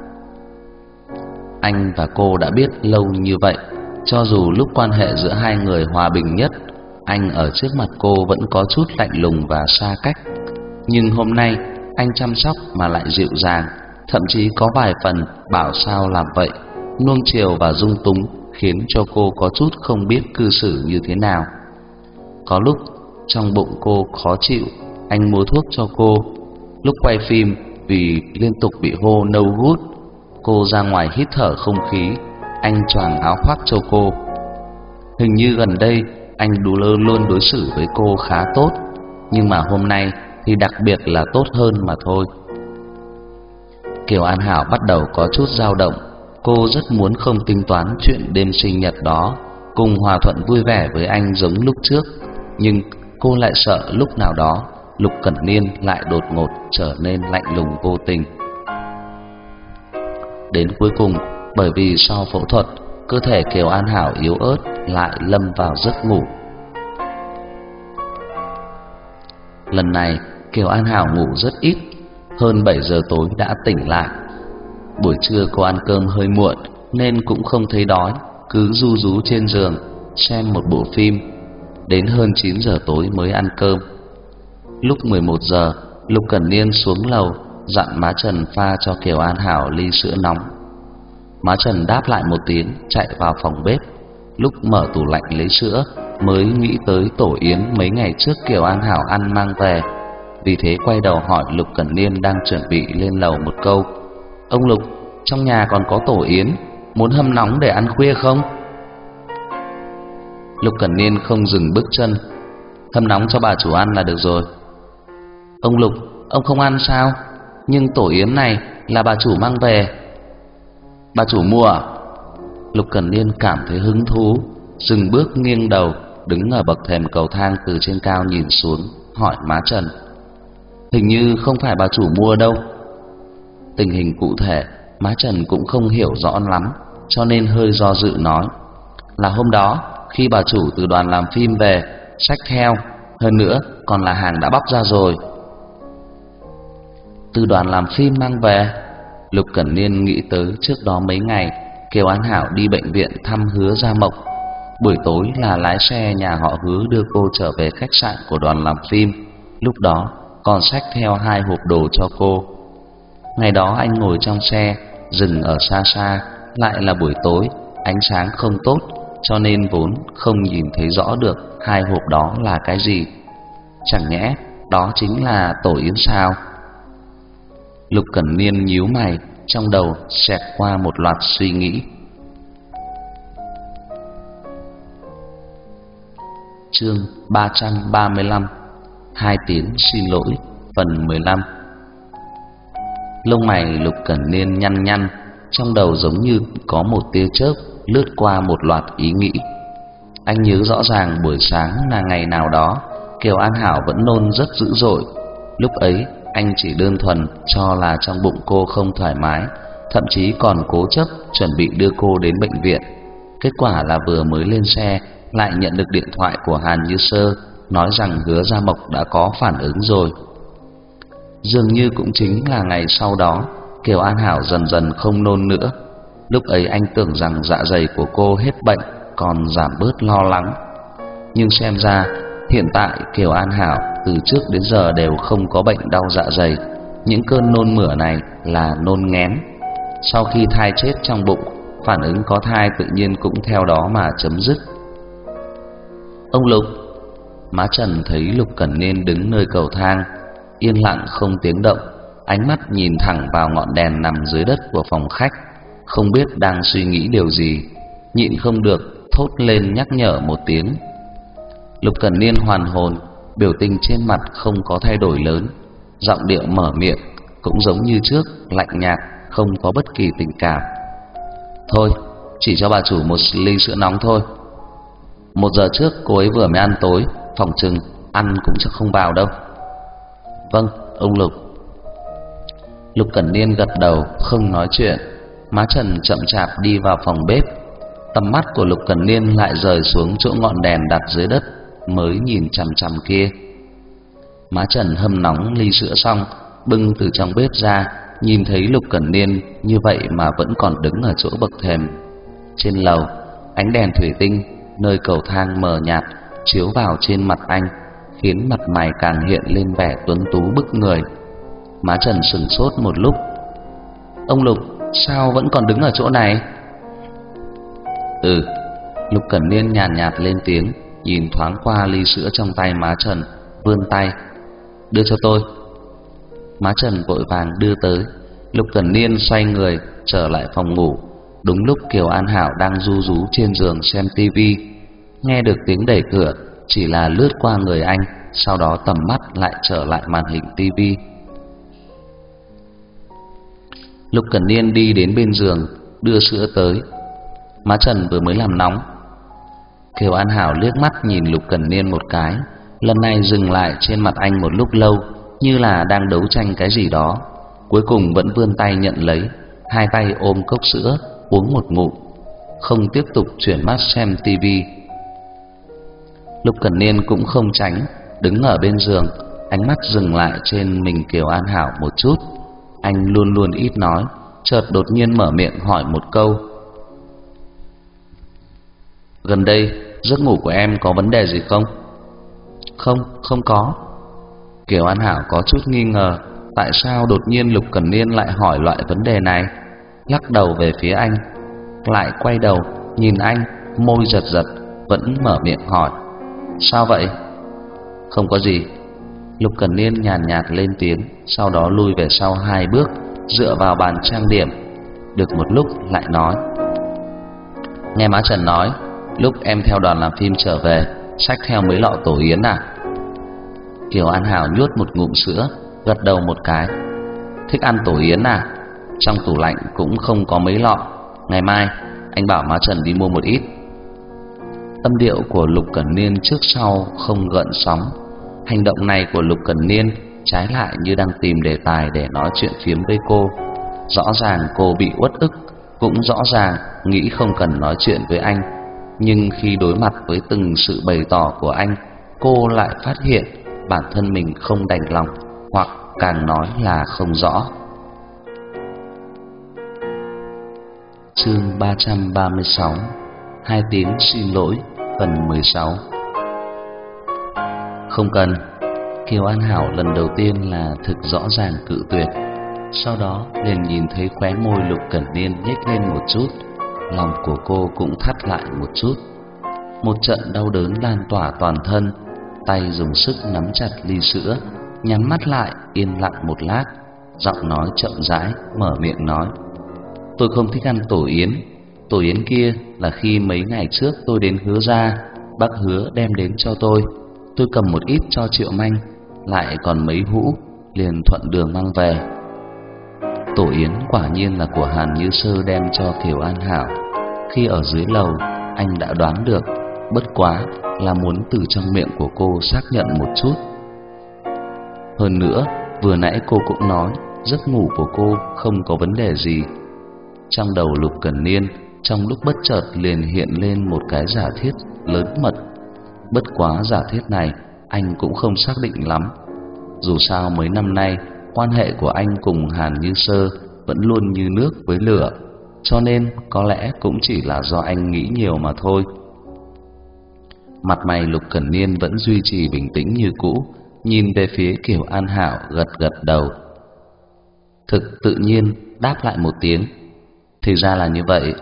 Anh và cô đã biết lâu như vậy, cho dù lúc quan hệ giữa hai người hòa bình nhất, anh ở trước mặt cô vẫn có chút lạnh lùng và xa cách. Nhưng hôm nay anh chăm sóc mà lại dịu dàng, thậm chí có vài phần bảo sao làm vậy, nuông chiều và dung túng, khiến cho cô có chút không biết cư xử như thế nào. Có lúc trong bụng cô khó chịu, anh mua thuốc cho cô. Lúc quay phim vì liên tục bị hô no good, cô ra ngoài hít thở không khí, anh choàng áo khoác cho cô. Hình như gần đây anh luôn đối xử với cô khá tốt, nhưng mà hôm nay thì đặc biệt là tốt hơn mà thôi. Kiều An Hảo bắt đầu có chút dao động. Cô rất muốn không tính toán chuyện đêm sinh nhật đó, cùng hòa thuận vui vẻ với anh giống lúc trước, nhưng cô lại sợ lúc nào đó Lục Cẩn Niên lại đột ngột trở nên lạnh lùng vô tình. Đến cuối cùng, bởi vì sau phẫu thuật, cơ thể Kiều An Hảo yếu ớt lại lâm vào giấc ngủ. Lần này Kiều An Hảo ngủ rất ít, hơn 7 giờ tối đã tỉnh lại. Buổi trưa cô ăn cơm hơi muộn nên cũng không thấy đói, cứ ru rú trên giường xem một bộ phim. Đến hơn 9 giờ tối mới ăn cơm. Lúc 11 giờ, Lục Cẩn Niên xuống lầu dặn má Trần pha cho Kiều An Hảo ly sữa nóng. Má Trần đáp lại một tiếng, chạy vào phòng bếp. Lúc mở tủ lạnh lấy sữa, mới nghĩ tới tổ yến mấy ngày trước Kiều An Hảo ăn mang về, vì thế quay đầu hỏi Lục Cẩn Niên đang chuẩn bị lên lầu một câu: "Ông Lục, trong nhà còn có tổ yến, muốn hâm nóng để ăn khuya không? Lục Cẩn Niên không dừng bước chân. Hâm nóng cho bà chủ ăn là được rồi. Ông Lục, ông không ăn sao? Nhưng tổ yếm này là bà chủ mang về. Bà chủ mua à? Lục Cẩn Niên cảm thấy hứng thú, dừng bước nghiêng đầu, đứng ở bậc thềm cầu thang từ trên cao nhìn xuống, hỏi má Trần. Hình như không phải bà chủ mua đâu. Tình hình cụ thể má Trần cũng không hiểu rõ lắm, cho nên hơi do dự nói là hôm đó khi bà chủ từ đoàn làm phim về, xách theo, hơn nữa còn là hàng đã bóc ra rồi. Từ đoàn làm phim mang về? Lục Cẩn Niên nghĩ tới trước đó mấy ngày Kiều An Hảo đi bệnh viện thăm Hứa Gia Mộc, buổi tối là lái xe nhà họ Hứa đưa cô trở về khách sạn của đoàn làm phim, lúc đó còn xách theo 2 hộp đồ cho cô. Ngày đó anh ngồi trong xe, dừng ở xa xa, lại là buổi tối, ánh sáng không tốt, cho nên vốn không nhìn thấy rõ được 2 hộp đó là cái gì. Chẳng nhẽ đó chính là tổ yến sao? Lục Cẩn Niên nhíu mày, trong đầu xẹt qua một loạt suy nghĩ. Chương 335 Hai tiếng xin lỗi phần 15. Lông mày Lục Cẩn Niên nhăn nhăn, trong đầu giống như có một tia chớp lướt qua một loạt ý nghĩ. Anh nhớ rõ ràng buổi sáng là ngày nào đó Kiều An Hảo vẫn nôn rất dữ dội. Lúc ấy anh chỉ đơn thuần cho là trong bụng cô không thoải mái, thậm chí còn cố chấp chuẩn bị đưa cô đến bệnh viện. Kết quả là vừa mới lên xe lại nhận được điện thoại của Hàn Như Sơ nói rằng Hứa Gia Mộc đã có phản ứng rồi. Dường như cũng chính là ngày sau đó Kiều An Hảo dần dần không nôn nữa. Lúc ấy anh tưởng rằng dạ dày của cô hết bệnh, còn giảm bớt lo lắng. Nhưng xem ra hiện tại Kiều An Hảo từ trước đến giờ đều không có bệnh đau dạ dày. Những cơn nôn mửa này là nôn nghén. Sau khi thai chết trong bụng, phản ứng có thai tự nhiên cũng theo đó mà chấm dứt. Ông Lục. Má Trần thấy Lục Cẩn Niên đứng nơi cầu thang, yên lặng không tiếng động, ánh mắt nhìn thẳng vào ngọn đèn nằm dưới đất của phòng khách, không biết đang suy nghĩ điều gì, nhịn không được thốt lên nhắc nhở một tiếng. Lục Cẩn Niên hoàn hồn, biểu tình trên mặt không có thay đổi lớn, giọng điệu mở miệng cũng giống như trước, lạnh nhạt, không có bất kỳ tình cảm. Thôi, chỉ cho bà chủ một ly sữa nóng thôi. 1 giờ trước cô ấy vừa mới ăn tối, phòng chừng ăn cũng chắc không vào đâu. Vâng, ông Lục. Lục Cẩn Niên gật đầu không nói chuyện. Má Trần chậm chạp đi vào phòng bếp. Tầm mắt của Lục Cẩn Niên lại rời xuống chỗ ngọn đèn đặt dưới đất mới nhìn chằm chằm kia. Má Trần hâm nóng ly sữa xong, bưng từ trong bếp ra, nhìn thấy Lục Cẩn Niên như vậy mà vẫn còn đứng ở chỗ bậc thềm. Trên lầu, ánh đèn thủy tinh nơi cầu thang mờ nhạt chiếu vào trên mặt anh, khiến mặt mày càng hiện lên vẻ tuấn tú bức người. Má Trần sững sốt một lúc. Ông Lục, sao vẫn còn đứng ở chỗ này? Lục Cẩn Niên nhàn nhạt lên tiếng, nhìn thoáng qua ly sữa trong tay má Trần, vươn tay. Đưa cho tôi. Má Trần vội vàng đưa tới. Lục Cẩn Niên xoay người trở lại phòng ngủ. Đúng lúc Kiều An Hảo đang ru rú trên giường xem tivi, nghe được tiếng đẩy cửa, chỉ là lướt qua người anh, sau đó tầm mắt lại trở lại màn hình tivi. Lục Cẩn Niên đi đến bên giường, đưa sữa tới. Má Trần vừa mới làm nóng. Kiều An Hảo liếc mắt nhìn Lục Cẩn Niên một cái, lần này dừng lại trên mặt anh một lúc lâu, như là đang đấu tranh cái gì đó. Cuối cùng vẫn vươn tay nhận lấy, hai tay ôm cốc sữa, uống một ngụm, không tiếp tục chuyển mắt xem tivi. Lục Cẩn Niên cũng không tránh, đứng ở bên giường, ánh mắt dừng lại trên mình Kiều An Hảo một chút. Anh luôn luôn ít nói, chợt đột nhiên mở miệng hỏi một câu. Gần đây giấc ngủ của em có vấn đề gì không? Không có. Kiều An Hảo có chút nghi ngờ, tại sao đột nhiên Lục Cẩn Niên lại hỏi loại vấn đề này, lắc đầu về phía anh, lại quay đầu nhìn anh, môi giật giật, vẫn mở miệng hỏi. Sao vậy? Không có gì. Lục Cẩn Niên nhàn nhạt lên tiếng, sau đó lui về sau 2 bước, dựa vào bàn trang điểm. Được một lúc lại nói. Nghe má Trần nói, lúc em theo đoàn làm phim trở về, xách theo mấy lọ tổ yến à? Kiều An Hảo nuốt một ngụm sữa, gật đầu một cái. Thích ăn tổ yến à? Trong tủ lạnh cũng không có mấy lọ. Ngày mai anh bảo má Trần đi mua một ít. Âm điệu của Lục Cẩn Niên trước sau không gợn sóng. Hành động này của Lục Cẩn Niên trái lại như đang tìm đề tài để nói chuyện phiếm với cô. Rõ ràng cô bị uất ức, cũng rõ ràng nghĩ không cần nói chuyện với anh. Nhưng khi đối mặt với từng sự bày tỏ của anh, cô lại phát hiện bản thân mình không đành lòng, hoặc càng nói là không rõ. Chương 336, Hai tiếng xin lỗi, phần 16. Không cần. Kiều An Hảo lần đầu tiên là thực rõ ràng cự tuyệt. Sau đó liền nhìn thấy khóe môi Lục Cẩn Niên nhếch lên một chút, lòng của cô cũng thắt lại một chút. Một trận đau đớn lan tỏa toàn thân, tay dùng sức nắm chặt ly sữa, nhắm mắt lại yên lặng một lát, giọng nói chậm rãi mở miệng nói: Tôi không thích ăn tổ yến. Tổ yến kia là khi mấy ngày trước tôi đến Hứa gia, bác Hứa đem đến cho tôi. Tôi cầm một ít cho Triệu Manh, lại còn mấy hũ, liền thuận đường mang về. Tổ yến quả nhiên là của Hàn Như Sơ đem cho Kiều An Hảo. Khi ở dưới lầu, anh đã đoán được, bất quá là muốn từ trong miệng của cô xác nhận một chút. Hơn nữa, vừa nãy cô cũng nói giấc ngủ của cô không có vấn đề gì. Trong đầu Lục Cẩn Niên trong lúc bất chợt liền hiện lên một cái giả thiết lớn mật. Bất quá giả thiết này anh cũng không xác định lắm. Dù sao mấy năm nay quan hệ của anh cùng Hàn Như Sơ vẫn luôn như nước với lửa, cho nên có lẽ cũng chỉ là do anh nghĩ nhiều mà thôi. Mặt mày Lục Cẩn Niên vẫn duy trì bình tĩnh như cũ, nhìn về phía Kiều An Hảo gật gật đầu. Thực tự nhiên đáp lại một tiếng: Thì ra là như vậy.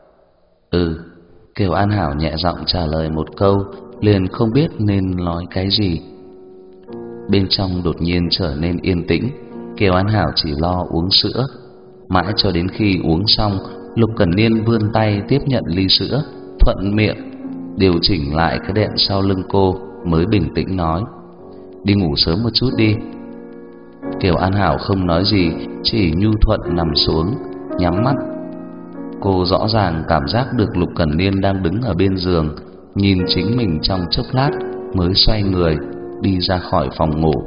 Kiều An Hảo nhẹ giọng trả lời một câu, liền không biết nên nói cái gì. Bên trong đột nhiên trở nên yên tĩnh. Kiều An Hảo chỉ lo uống sữa. Mãi cho đến khi uống xong, Lục Cẩn Niên vươn tay tiếp nhận ly sữa, thuận miệng điều chỉnh lại cái đệm sau lưng cô, mới bình tĩnh nói: Đi ngủ sớm một chút đi. Kiều An Hảo không nói gì, chỉ nhu thuận nằm xuống, nhắm mắt. Cô rõ ràng cảm giác được Lục Cẩn Niên đang đứng ở bên giường, nhìn chính mình trong chốc lát, mới xoay người đi ra khỏi phòng ngủ.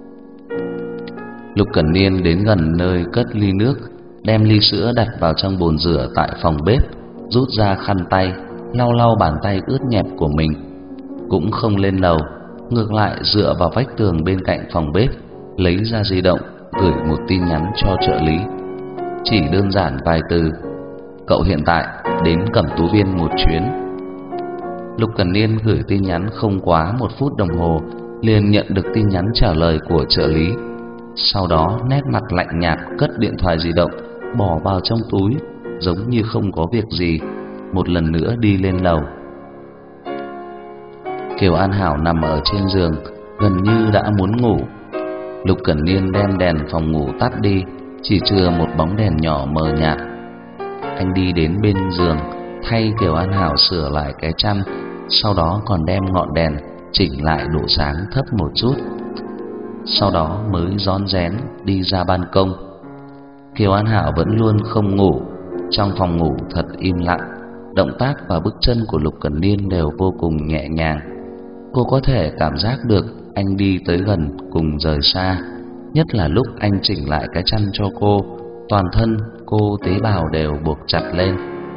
Lục Cẩn Niên đến gần nơi cất ly nước, đem ly sữa đặt vào trong bồn rửa tại phòng bếp, rút ra khăn tay, lau lau bàn tay ướt nhẹp của mình. Cũng không lên lầu, ngược lại dựa vào vách tường bên cạnh phòng bếp, lấy ra di động, gửi một tin nhắn cho trợ lý. Chỉ đơn giản vài từ: Cậu hiện tại đến Cẩm Tú Viên một chuyến. Lục Cẩn Niên gửi tin nhắn không quá 1 phút đồng hồ, liền nhận được tin nhắn trả lời của trợ lý. Sau đó nét mặt lạnh nhạt cất điện thoại di động, bỏ vào trong túi, giống như không có việc gì, một lần nữa đi lên lầu. Kiều An Hảo nằm ở trên giường, gần như đã muốn ngủ. Lục Cẩn Niên đem đèn phòng ngủ tắt đi, chỉ chừa một bóng đèn nhỏ mờ nhạt. Anh đi đến bên giường, thay Kiều An Hảo sửa lại cái chăn, sau đó còn đem ngọn đèn chỉnh lại độ sáng thấp một chút. Sau đó mới rón rén đi ra ban công. Kiều An Hảo vẫn luôn không ngủ. Trong phòng ngủ thật im lặng, động tác và bước chân của Lục Cẩn Niên đều vô cùng nhẹ nhàng. Cô có thể cảm giác được anh đi tới gần cùng rời xa. Nhất là lúc anh chỉnh lại cái chăn cho cô, toàn thân cô tế bào đều buộc chặt lên.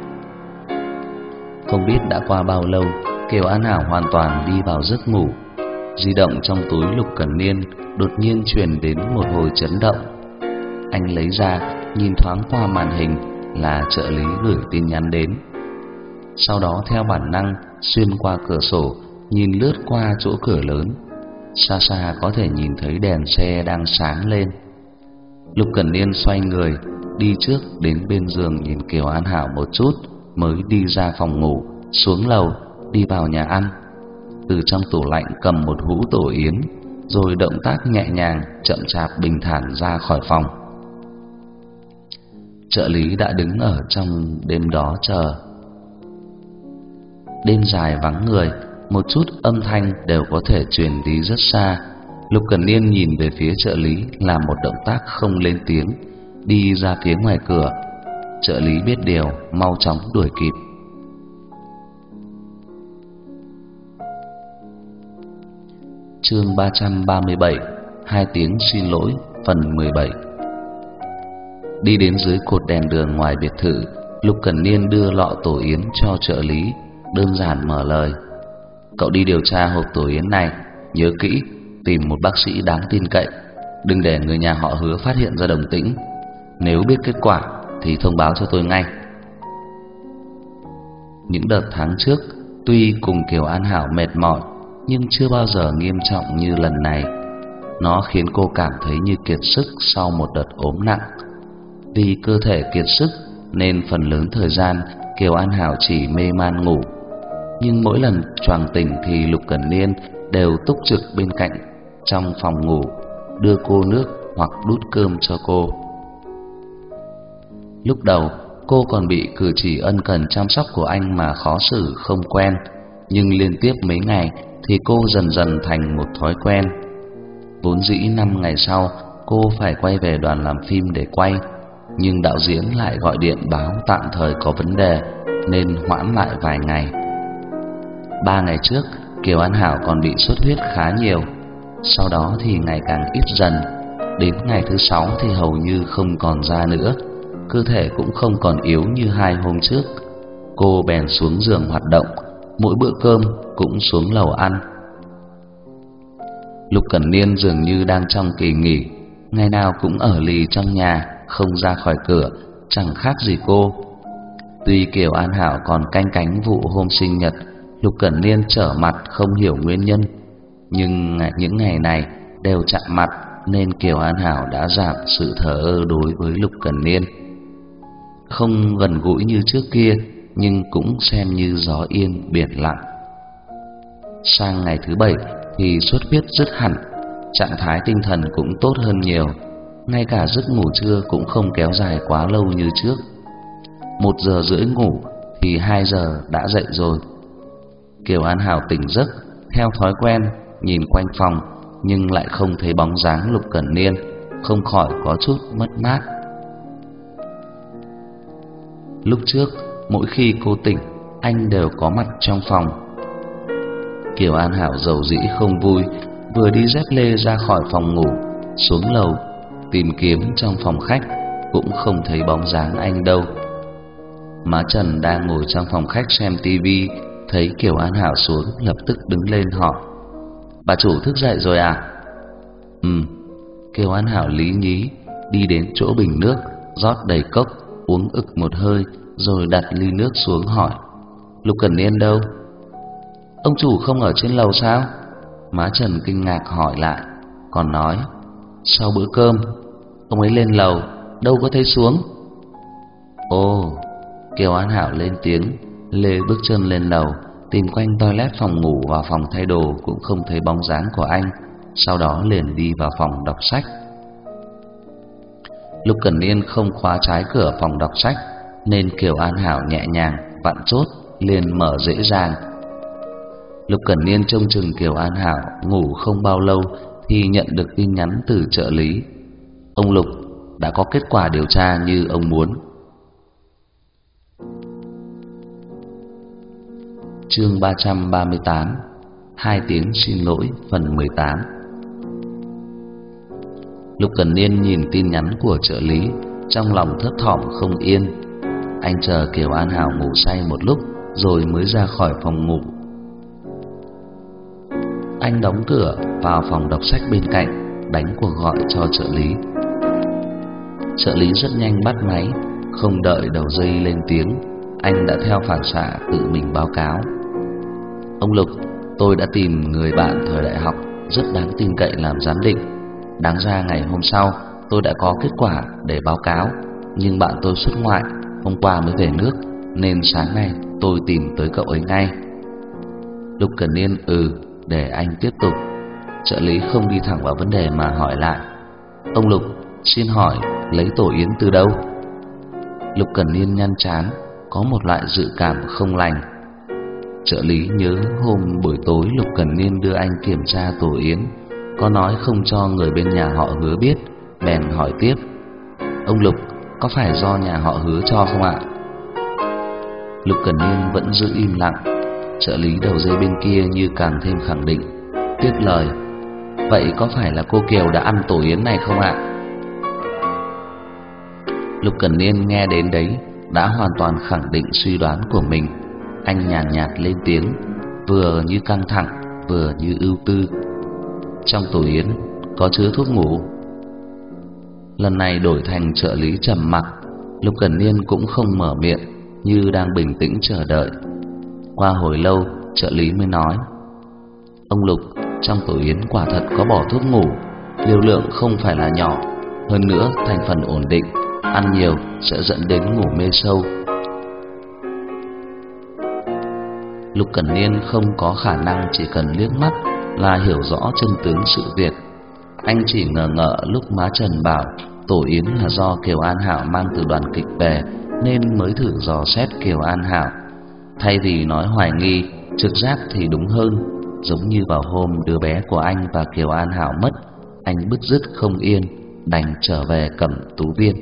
Không biết đã qua bao lâu, Kiều An Hảo hoàn toàn đi vào giấc ngủ. Di động trong túi Lục Cẩn Niên đột nhiên truyền đến một hồi chấn động. Anh lấy ra, nhìn thoáng qua màn hình là trợ lý gửi tin nhắn đến. Sau đó theo bản năng xuyên qua cửa sổ, nhìn lướt qua chỗ cửa lớn. Xa xa có thể nhìn thấy đèn xe đang sáng lên. Lục Cẩn Niên xoay người, đi trước đến bên giường nhìn Kiều An Hảo một chút, mới đi ra phòng ngủ, xuống lầu, đi vào nhà ăn. Từ trong tủ lạnh cầm một hũ tổ yến, rồi động tác nhẹ nhàng, chậm chạp bình thản ra khỏi phòng. Trợ lý đã đứng ở trong đêm đó chờ. Đêm dài vắng người, một chút âm thanh đều có thể truyền đi rất xa. Lục Cẩn Niên nhìn về phía trợ lý, làm một động tác không lên tiếng, đi ra phía ngoài cửa. Trợ lý biết điều, mau chóng đuổi kịp. Chương 337, 2 tiếng xin lỗi, phần 17. Đi đến dưới cột đèn đường ngoài biệt thự, Lục Cẩn Niên đưa lọ tổ yến cho trợ lý, đơn giản mở lời. Cậu đi điều tra hộp tổ yến này, nhớ kỹ, tìm một bác sĩ đáng tin cậy, đừng để người nhà họ Hứa phát hiện ra động tĩnh. Nếu biết kết quả thì thông báo cho tôi ngay. Những đợt tháng trước, tuy cùng Kiều An Hảo mệt mỏi, nhưng chưa bao giờ nghiêm trọng như lần này. Nó khiến cô cảm thấy như kiệt sức sau một đợt ốm nặng. Vì cơ thể kiệt sức nên phần lớn thời gian Kiều An Hảo chỉ mê man ngủ. Nhưng mỗi lần choàng tỉnh thì Lục Cẩn Niên đều túc trực bên cạnh trong phòng ngủ, đưa cô nước hoặc đút cơm cho cô. Lúc đầu cô còn bị cử chỉ ân cần chăm sóc của anh mà khó xử không quen, nhưng liên tiếp mấy ngày thì cô dần dần thành một thói quen. Vốn dĩ 5 ngày sau cô phải quay về đoàn làm phim để quay, nhưng đạo diễn lại gọi điện báo tạm thời có vấn đề nên hoãn lại vài ngày. 3 ngày trước Kiều An Hảo còn bị xuất huyết khá nhiều, sau đó thì ngày càng ít dần, đến ngày thứ 6 thì hầu như không còn ra nữa, cơ thể cũng không còn yếu như 2 hôm trước. Cô bèn xuống giường hoạt động, mỗi bữa cơm cũng xuống lầu ăn. Lục Cẩn Niên dường như đang trong kỳ nghỉ, ngày nào cũng ở lì trong nhà, không ra khỏi cửa, chẳng khác gì cô. Tuy Kiều An Hảo còn canh cánh vụ hôm sinh nhật, Lục Cẩn Niên trở mặt không hiểu nguyên nhân, nhưng những ngày này đều chạm mặt nên Kiều An Hảo đã giảm sự thờ ơ đối với Lục Cẩn Niên. Không gần gũi như trước kia, nhưng cũng xem như gió yên biển lặng. Sang ngày thứ 7 thì xuất huyết dứt hẳn, trạng thái tinh thần cũng tốt hơn nhiều, ngay cả giấc ngủ trưa cũng không kéo dài quá lâu như trước. 1 giờ rưỡi ngủ thì 2 giờ đã dậy rồi. Kiều An Hảo tỉnh giấc, theo thói quen nhìn quanh phòng nhưng lại không thấy bóng dáng Lục Cẩn Niên, không khỏi có chút mất mát. Lúc trước mỗi khi cô tỉnh, anh đều có mặt trong phòng. Kiều An Hảo dầu dĩ không vui, vừa đi dép lê ra khỏi phòng ngủ, xuống lầu tìm kiếm trong phòng khách, cũng không thấy bóng dáng anh đâu. Má Trần đang ngồi trong phòng khách xem tivi, thấy Kiều An Hảo xuống lập tức đứng lên hỏi: "Bà chủ thức dậy rồi à?" Kiều An Hảo lý nhí đi đến chỗ bình nước, rót đầy cốc, uống ực một hơi rồi đặt ly nước xuống hỏi: "Lục Cẩn Niên đâu?" "Ông chủ không ở trên lầu sao?" Má Trần kinh ngạc hỏi lại, còn nói: "Sau bữa cơm ông ấy lên lầu, đâu có thấy xuống." Ồ, Kiều An Hảo lên tiếng, lê bước chân lên lầu, tìm quanh toilet phòng ngủ và phòng thay đồ cũng không thấy bóng dáng của anh, sau đó liền đi vào phòng đọc sách. Lục Cẩn Niên không khóa trái cửa phòng đọc sách nên Kiều An Hảo nhẹ nhàng vặn chốt liền mở dễ dàng. Lục Cẩn Niên trông chừng Kiều An Hảo ngủ không bao lâu thì nhận được tin nhắn từ trợ lý: "Ông Lục, đã có kết quả điều tra như ông muốn." Chương 338, 2 tiếng xin lỗi, phần 18. Lục Cẩn Niên nhìn tin nhắn của trợ lý, trong lòng thấp thỏm không yên. Anh chờ Kiều An Hảo ngủ say một lúc rồi mới ra khỏi phòng ngủ. Anh đóng cửa vào phòng đọc sách bên cạnh, đánh cuộc gọi cho trợ lý. Trợ lý rất nhanh bắt máy, không đợi đầu dây lên tiếng, anh đã theo phản xạ tự mình báo cáo: "Ông Lục, tôi đã tìm người bạn thời đại học rất đáng tin cậy làm giám định. Đáng ra ngày hôm sau tôi đã có kết quả để báo cáo, nhưng bạn tôi xuất ngoại, hôm qua mới về nước, nên sáng nay tôi tìm tới cậu ấy ngay." Lục Cẩn Niên để anh tiếp tục. Trợ lý không đi thẳng vào vấn đề mà hỏi lại: "Ông Lục, xin hỏi lấy tổ yến từ đâu?" Lục Cẩn Niên nhăn trán, có một loại dự cảm không lành. Trợ lý nhớ hôm buổi tối Lục Cẩn Niên đưa anh kiểm tra tổ yến, có nói không cho người bên nhà họ Hứa biết, bèn hỏi tiếp: "Ông Lục, có phải do nhà họ Hứa cho không ạ?" Lục Cẩn Niên vẫn giữ im lặng. Trợ lý đầu dây bên kia như càng thêm khẳng định, tiếp lời: "Vậy có phải là cô Kiều đã ăn tổ yến này không ạ?" Lục Cẩn Niên nghe đến đấy đã hoàn toàn khẳng định suy đoán của mình. Anh nhàn nhạt lên tiếng, vừa như căng thẳng vừa như ưu tư: "Trong tổ yến có chứa thuốc ngủ." Lần này đổi thành trợ lý trầm mặc. Lục Cẩn Niên cũng không mở miệng, như đang bình tĩnh chờ đợi. Qua hồi lâu, trợ lý mới nói: "Ông Lục, trong tổ yến quả thật có bỏ thuốc ngủ, liều lượng không phải là nhỏ, hơn nữa thành phần ổn định, ăn nhiều sẽ dẫn đến ngủ mê sâu." Lục Cẩn Niên không có khả năng chỉ cần liếc mắt là hiểu rõ chân tướng sự việc. Anh chỉ ngờ ngợ lúc má Trần bảo tổ yến là do Kiều An Hảo mang từ đoàn kịch về nên mới thử dò xét Kiều An Hảo. Thay vì nói hoài nghi, trực giác thì đúng hơn. Giống như vào hôm đứa bé của anh và Kiều An Hảo mất, anh bứt rứt không yên, đành trở về Cẩm Tú Viên.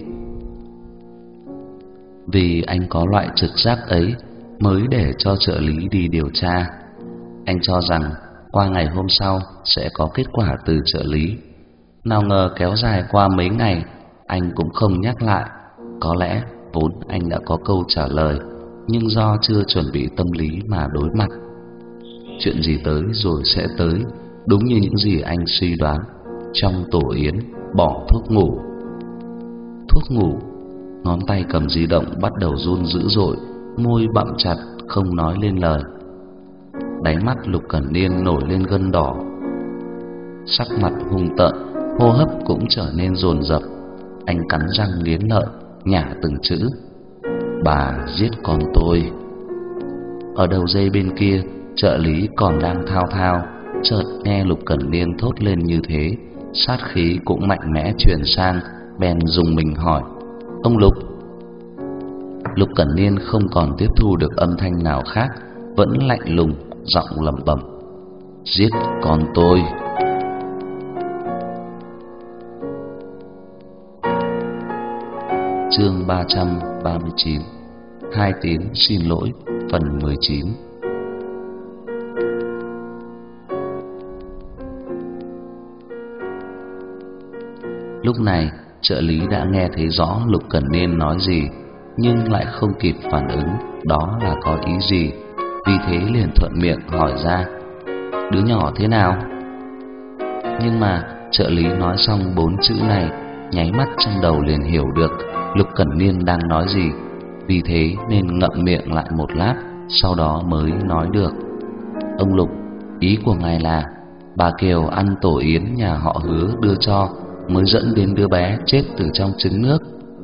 Vì anh có loại trực giác ấy mới để cho trợ lý đi điều tra. Anh cho rằng qua ngày hôm sau sẽ có kết quả từ trợ lý. Nào ngờ kéo dài qua mấy ngày, anh cũng không nhắc lại. Có lẽ vốn anh đã có câu trả lời, nhưng do chưa chuẩn bị tâm lý mà đối mặt. Chuyện gì tới rồi sẽ tới, đúng như những gì anh suy đoán. Trong tổ yến bỏ thuốc ngủ. Thuốc ngủ. Ngón tay cầm di động bắt đầu run dữ dội, môi bặm chặt không nói lên lời. Đáy mắt Lục Cẩn Niên nổi lên gân đỏ, sắc mặt hung tợn, hô hấp cũng trở nên dồn dập. Anh cắn răng nghiến lợi, nhả từng chữ: "Bà giết con tôi." Ở đầu dây bên kia, trợ lý còn đang thao thao, chợt nghe Lục Cẩn Niên thốt lên như thế, sát khí cũng mạnh mẽ truyền sang, bèn dùng mình hỏi: "Ông Lục?" Lục Cẩn Niên không còn tiếp thu được âm thanh nào khác, vẫn lạnh lùng, giọng lẩm bẩm: "Giết con tôi." Chương 339: Hai tiếng xin lỗi, phần 19. Lúc này, trợ lý đã nghe thấy rõ Lục Cẩn Niên nói gì, nhưng lại không kịp phản ứng đó là có ý gì, vì thế liền thuận miệng hỏi ra: "Đứa nhỏ thế nào?" Nhưng mà trợ lý nói xong 4 chữ này, nháy mắt trong đầu liền hiểu được Lục Cẩn Niên đang nói gì, vì thế nên ngậm miệng lại một lát, sau đó mới nói được: "Ông Lục, ý của ngài là bà Kiều ăn tổ yến nhà họ Hứa đưa cho mới dẫn đến đứa bé chết từ trong trứng nước."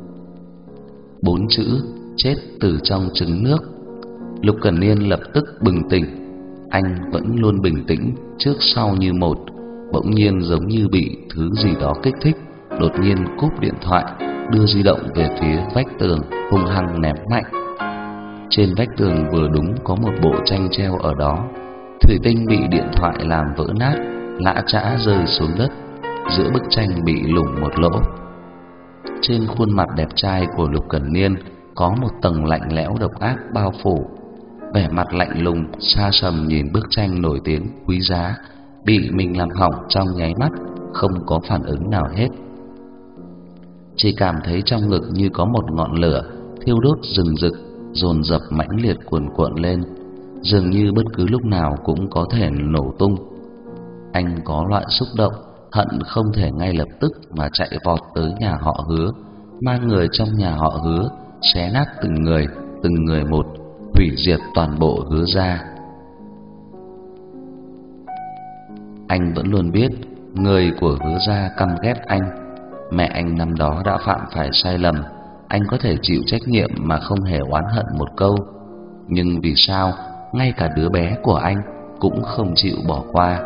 4 chữ chết từ trong trứng nước. Lục Cẩn Niên lập tức bừng tỉnh. Anh vẫn luôn bình tĩnh trước sau như một, bỗng nhiên giống như bị thứ gì đó kích thích, đột nhiên cúp điện thoại, đưa di động về phía vách tường, hung hăng ném mạnh. Trên vách tường vừa đúng có một bộ tranh treo ở đó, thủy tinh bị điện thoại làm vỡ nát, lã chã rơi xuống đất. Giữa bức tranh bị lủng một lỗ. Trên khuôn mặt đẹp trai của Lục Cẩn Niên có một tầng lạnh lẽo độc ác bao phủ. Vẻ mặt lạnh lùng, xa sầm nhìn bức tranh nổi tiếng quý giá bị mình làm hỏng trong nháy mắt, không có phản ứng nào hết. Chỉ cảm thấy trong ngực như có một ngọn lửa thiêu đốt rừng rực, dồn dập mãnh liệt cuồn cuộn lên, dường như bất cứ lúc nào cũng có thể nổ tung. Anh có loại xúc động hận không thể ngay lập tức mà chạy vọt tới nhà họ Hứa, mang người trong nhà họ Hứa xé nát từng người một, hủy diệt toàn bộ Hứa gia. Anh vẫn luôn biết người của Hứa gia căm ghét anh. Mẹ anh năm đó đã phạm phải sai lầm, anh có thể chịu trách nhiệm mà không hề oán hận một câu. Nhưng vì sao ngay cả đứa bé của anh cũng không chịu bỏ qua?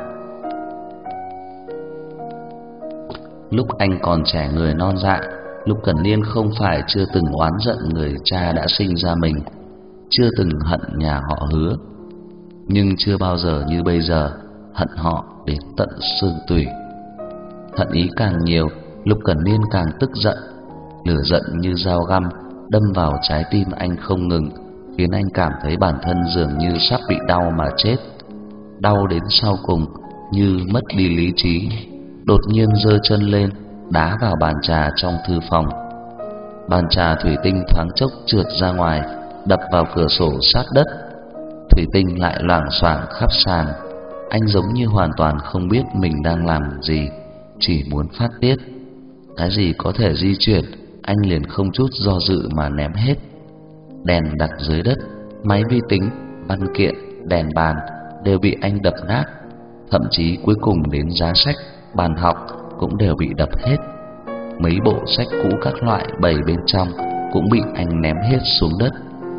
Lúc anh còn trẻ người non dạ, Lục Cẩn Niên không phải chưa từng oán giận người cha đã sinh ra mình, chưa từng hận nhà họ Hứa. nhưng chưa bao giờ như bây giờ hận họ đến tận xương tủy. Hận ý càng nhiều, Lục Cẩn Niên càng tức giận. Lửa giận như dao găm đâm vào trái tim anh không ngừng, khiến anh cảm thấy bản thân dường như sắp bị đau mà chết. Đau đến sau cùng như mất đi lý trí, đột nhiên giơ chân lên đá vào bàn trà trong thư phòng. Bàn trà thủy tinh thoáng chốc trượt ra ngoài, đập vào cửa sổ sát đất. Thủy tinh lại loảng xoảng khắp sàn. Anh giống như hoàn toàn không biết mình đang làm gì, chỉ muốn phát tiết. Cái gì có thể di chuyển, anh liền không chút do dự mà ném hết. Đèn đặt dưới đất, máy vi tính, văn kiện, đèn bàn đều bị anh đập nát. Thậm chí cuối cùng đến giá sách, bàn học cũng đều bị đập hết. Mấy bộ sách cũ các loại bày bên trong cũng bị anh ném hết xuống đất.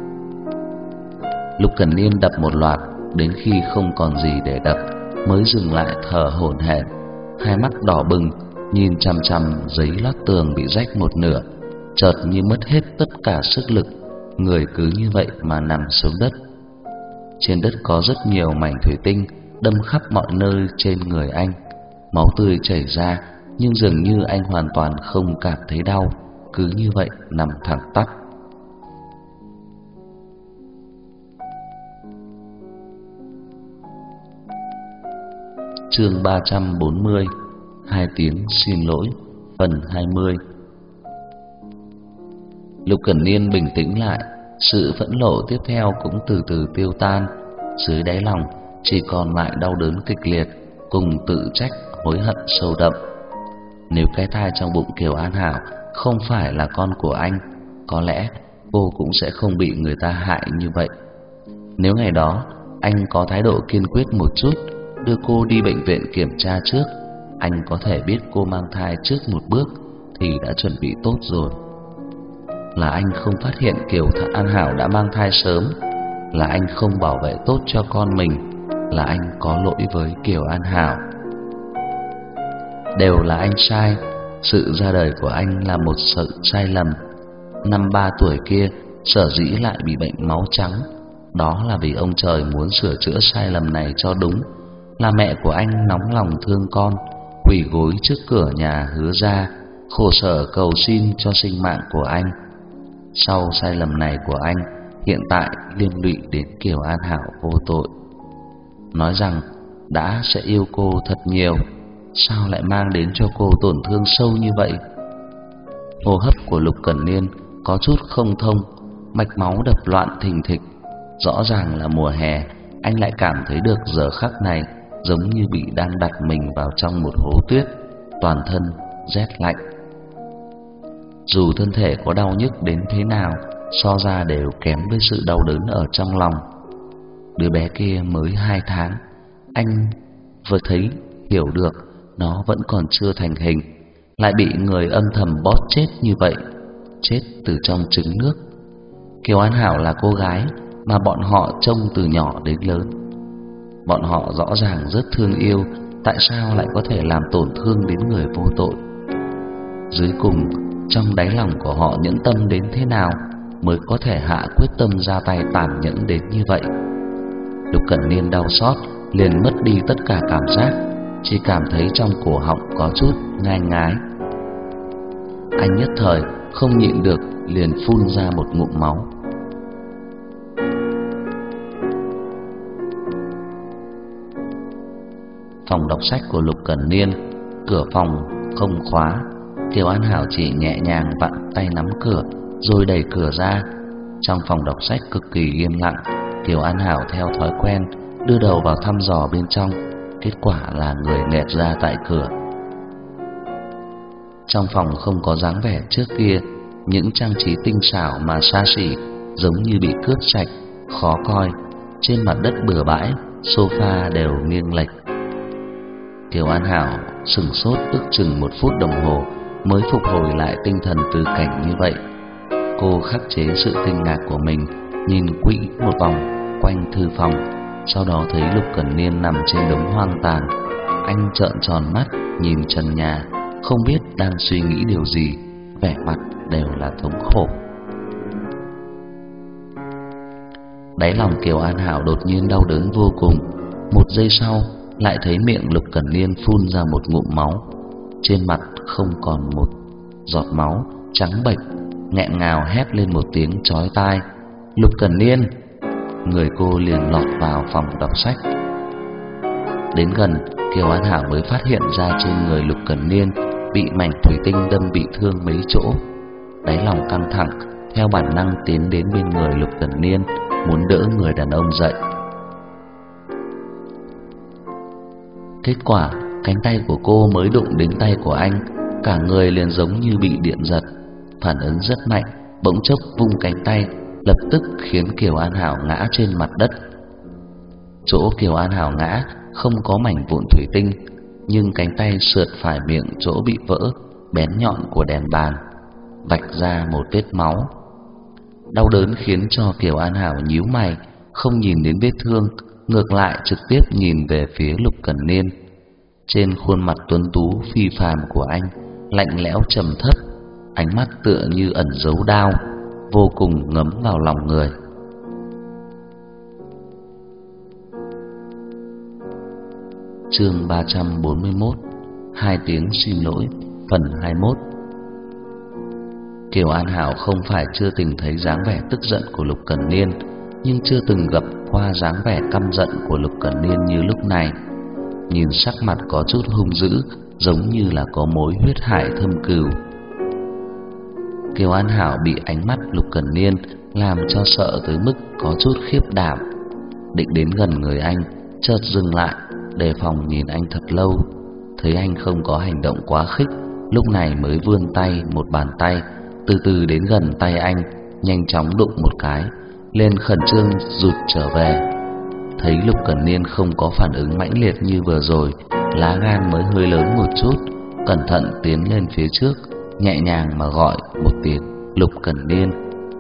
Lục Cẩn Niên đập một loạt, đến khi không còn gì để đập mới dừng lại thở hổn hển, hai mắt đỏ bừng nhìn chằm chằm giấy lót tường bị rách một nửa, chợt như mất hết tất cả sức lực, người cứ như vậy mà nằm xuống đất. Trên đất có rất nhiều mảnh thủy tinh đâm khắp mọi nơi trên người anh, máu tươi chảy ra, nhưng dường như anh hoàn toàn không cảm thấy đau, cứ như vậy nằm thẳng tắp. Chương 340, 2 tiếng xin lỗi, phần 20. Lục Cẩn Niên bình tĩnh lại, sự phẫn nộ tiếp theo cũng từ từ tiêu tan. Dưới đáy lòng chỉ còn lại đau đớn kịch liệt cùng tự trách hối hận sâu đậm. Nếu cái thai trong bụng Kiều An Hảo không phải là con của anh, có lẽ cô cũng sẽ không bị người ta hại như vậy. Nếu ngày đó anh có thái độ kiên quyết một chút, đưa cô đi bệnh viện kiểm tra trước, anh có thể biết cô mang thai trước một bước thì đã chuẩn bị tốt rồi. Là anh không phát hiện Kiều An Hảo đã mang thai sớm, là anh không bảo vệ tốt cho con mình, là anh có lỗi với Kiều An Hảo. Đều là anh sai. Sự ra đời của anh là một sự sai lầm. Năm 3 tuổi kia sở dĩ lại bị bệnh máu trắng, đó là vì ông trời muốn sửa chữa sai lầm này cho đúng. Là mẹ của anh nóng lòng thương con, quỳ gối trước cửa nhà hứa ra, khổ sở cầu xin cho sinh mạng của anh. Sau sai lầm này của anh, hiện tại liên lụy đến Kiều An Hảo vô tội. Nói rằng đã sẽ yêu cô thật nhiều, sao lại mang đến cho cô tổn thương sâu như vậy? Hô hấp của Lục Cẩn Niên có chút không thông, mạch máu đập loạn thình thịch. Rõ ràng là mùa hè, anh lại cảm thấy được giờ khắc này giống như bị đang đặt mình vào trong một hố tuyết, toàn thân rét lạnh. Dù thân thể có đau nhức đến thế nào, so ra đều kém với sự đau đớn ở trong lòng. Đứa bé kia mới 2 tháng, anh vừa thấy hiểu được nó vẫn còn chưa thành hình, lại bị người âm thầm bóp chết như vậy, chết từ trong trứng nước. Kiều An Hảo là cô gái mà bọn họ trông từ nhỏ đến lớn. Bọn họ rõ ràng rất thương yêu, tại sao lại có thể làm tổn thương đến người vô tội? Dưới cùng, trong đáy lòng của họ nhẫn tâm đến thế nào mới có thể hạ quyết tâm ra tay tàn nhẫn đến như vậy? Lục Cẩn Niên đau xót, liền mất đi tất cả cảm giác, chỉ cảm thấy trong cổ họng có chút ngai ngái. Anh nhất thời không nhịn được, liền phun ra một ngụm máu. Phòng đọc sách của Lục Cẩn Niên, cửa phòng không khóa. Kiều An Hảo chỉ nhẹ nhàng vặn tay nắm cửa rồi đẩy cửa ra. Trong phòng đọc sách cực kỳ im lặng. Kiều An Hảo theo thói quen đưa đầu vào thăm dò bên trong, kết quả là người nghẹt ra tại cửa. Trong phòng không có dáng vẻ trước kia, những trang trí tinh xảo mà xa xỉ giống như bị cướp sạch, khó coi. Trên mặt đất bừa bãi, sofa đều nghiêng lệch. Kiều An Hảo sửng sốt ước chừng 1 phút đồng hồ mới phục hồi lại tinh thần từ cảnh như vậy. Cô khắc chế sự kinh ngạc của mình, nhìn quỹ một vòng quanh thư phòng, sau đó thấy Lục Cẩn Niên nằm trên đống hoang tàn. Anh trợn tròn mắt nhìn trần nhà, không biết đang suy nghĩ điều gì, vẻ mặt đều là thống khổ. Đáy lòng Kiều An Hảo đột nhiên đau đớn vô cùng. Một giây sau lại thấy miệng Lục Cẩn Niên phun ra một ngụm máu, trên mặt không còn một giọt máu, trắng bệch, nghẹn ngào hét lên một tiếng chói tai: "Lục Cẩn Niên!" Người cô liền lọt vào phòng đọc sách. Đến gần, Kiều An Hảo mới phát hiện ra trên người Lục Cẩn Niên bị mảnh thủy tinh đâm bị thương mấy chỗ. Đáy lòng căng thẳng, theo bản năng tiến đến bên người Lục Cẩn Niên, muốn đỡ người đàn ông dậy. Kết quả, cánh tay của cô mới đụng đến tay của anh, cả người liền giống như bị điện giật, phản ứng rất mạnh, bỗng chốc vung cánh tay, lập tức khiến Kiều An Hảo ngã trên mặt đất. Chỗ Kiều An Hảo ngã không có mảnh vụn thủy tinh, nhưng cánh tay sượt phải miệng chỗ bị vỡ bén nhọn của đèn bàn, vạch ra một vết máu. Đau đớn khiến cho Kiều An Hảo nhíu mày, không nhìn đến vết thương, ngược lại trực tiếp nhìn về phía Lục Cẩn Niên. Trên khuôn mặt tuấn tú phi phàm của anh lạnh lẽo trầm thấp, ánh mắt tựa như ẩn giấu đao, vô cùng ngấm vào lòng người. Chương 341, 2 tiếng xin lỗi, phần 21. Kiều An Hảo không phải chưa từng thấy dáng vẻ tức giận của Lục Cẩn Niên, nhưng chưa từng gặp qua dáng vẻ căm giận của Lục Cẩn Niên như lúc này. Nhìn sắc mặt có chút hung dữ, giống như là có mối huyết hải thâm cừu. Kiều An Hảo bị ánh mắt Lục Cẩn Niên làm cho sợ tới mức có chút khiếp đảm, định đến gần người anh, chợt dừng lại, đề phòng nhìn anh thật lâu. Thấy anh không có hành động quá khích, lúc này mới vươn tay, một bàn tay từ từ đến gần tay anh, nhanh chóng đụng một cái, lên khẩn trương rụt trở về. Thấy Lục Cẩn Niên không có phản ứng mãnh liệt như vừa rồi, lá gan mới hơi lớn một chút, cẩn thận tiến lên phía trước, nhẹ nhàng mà gọi một tiếng Lục Cẩn Niên.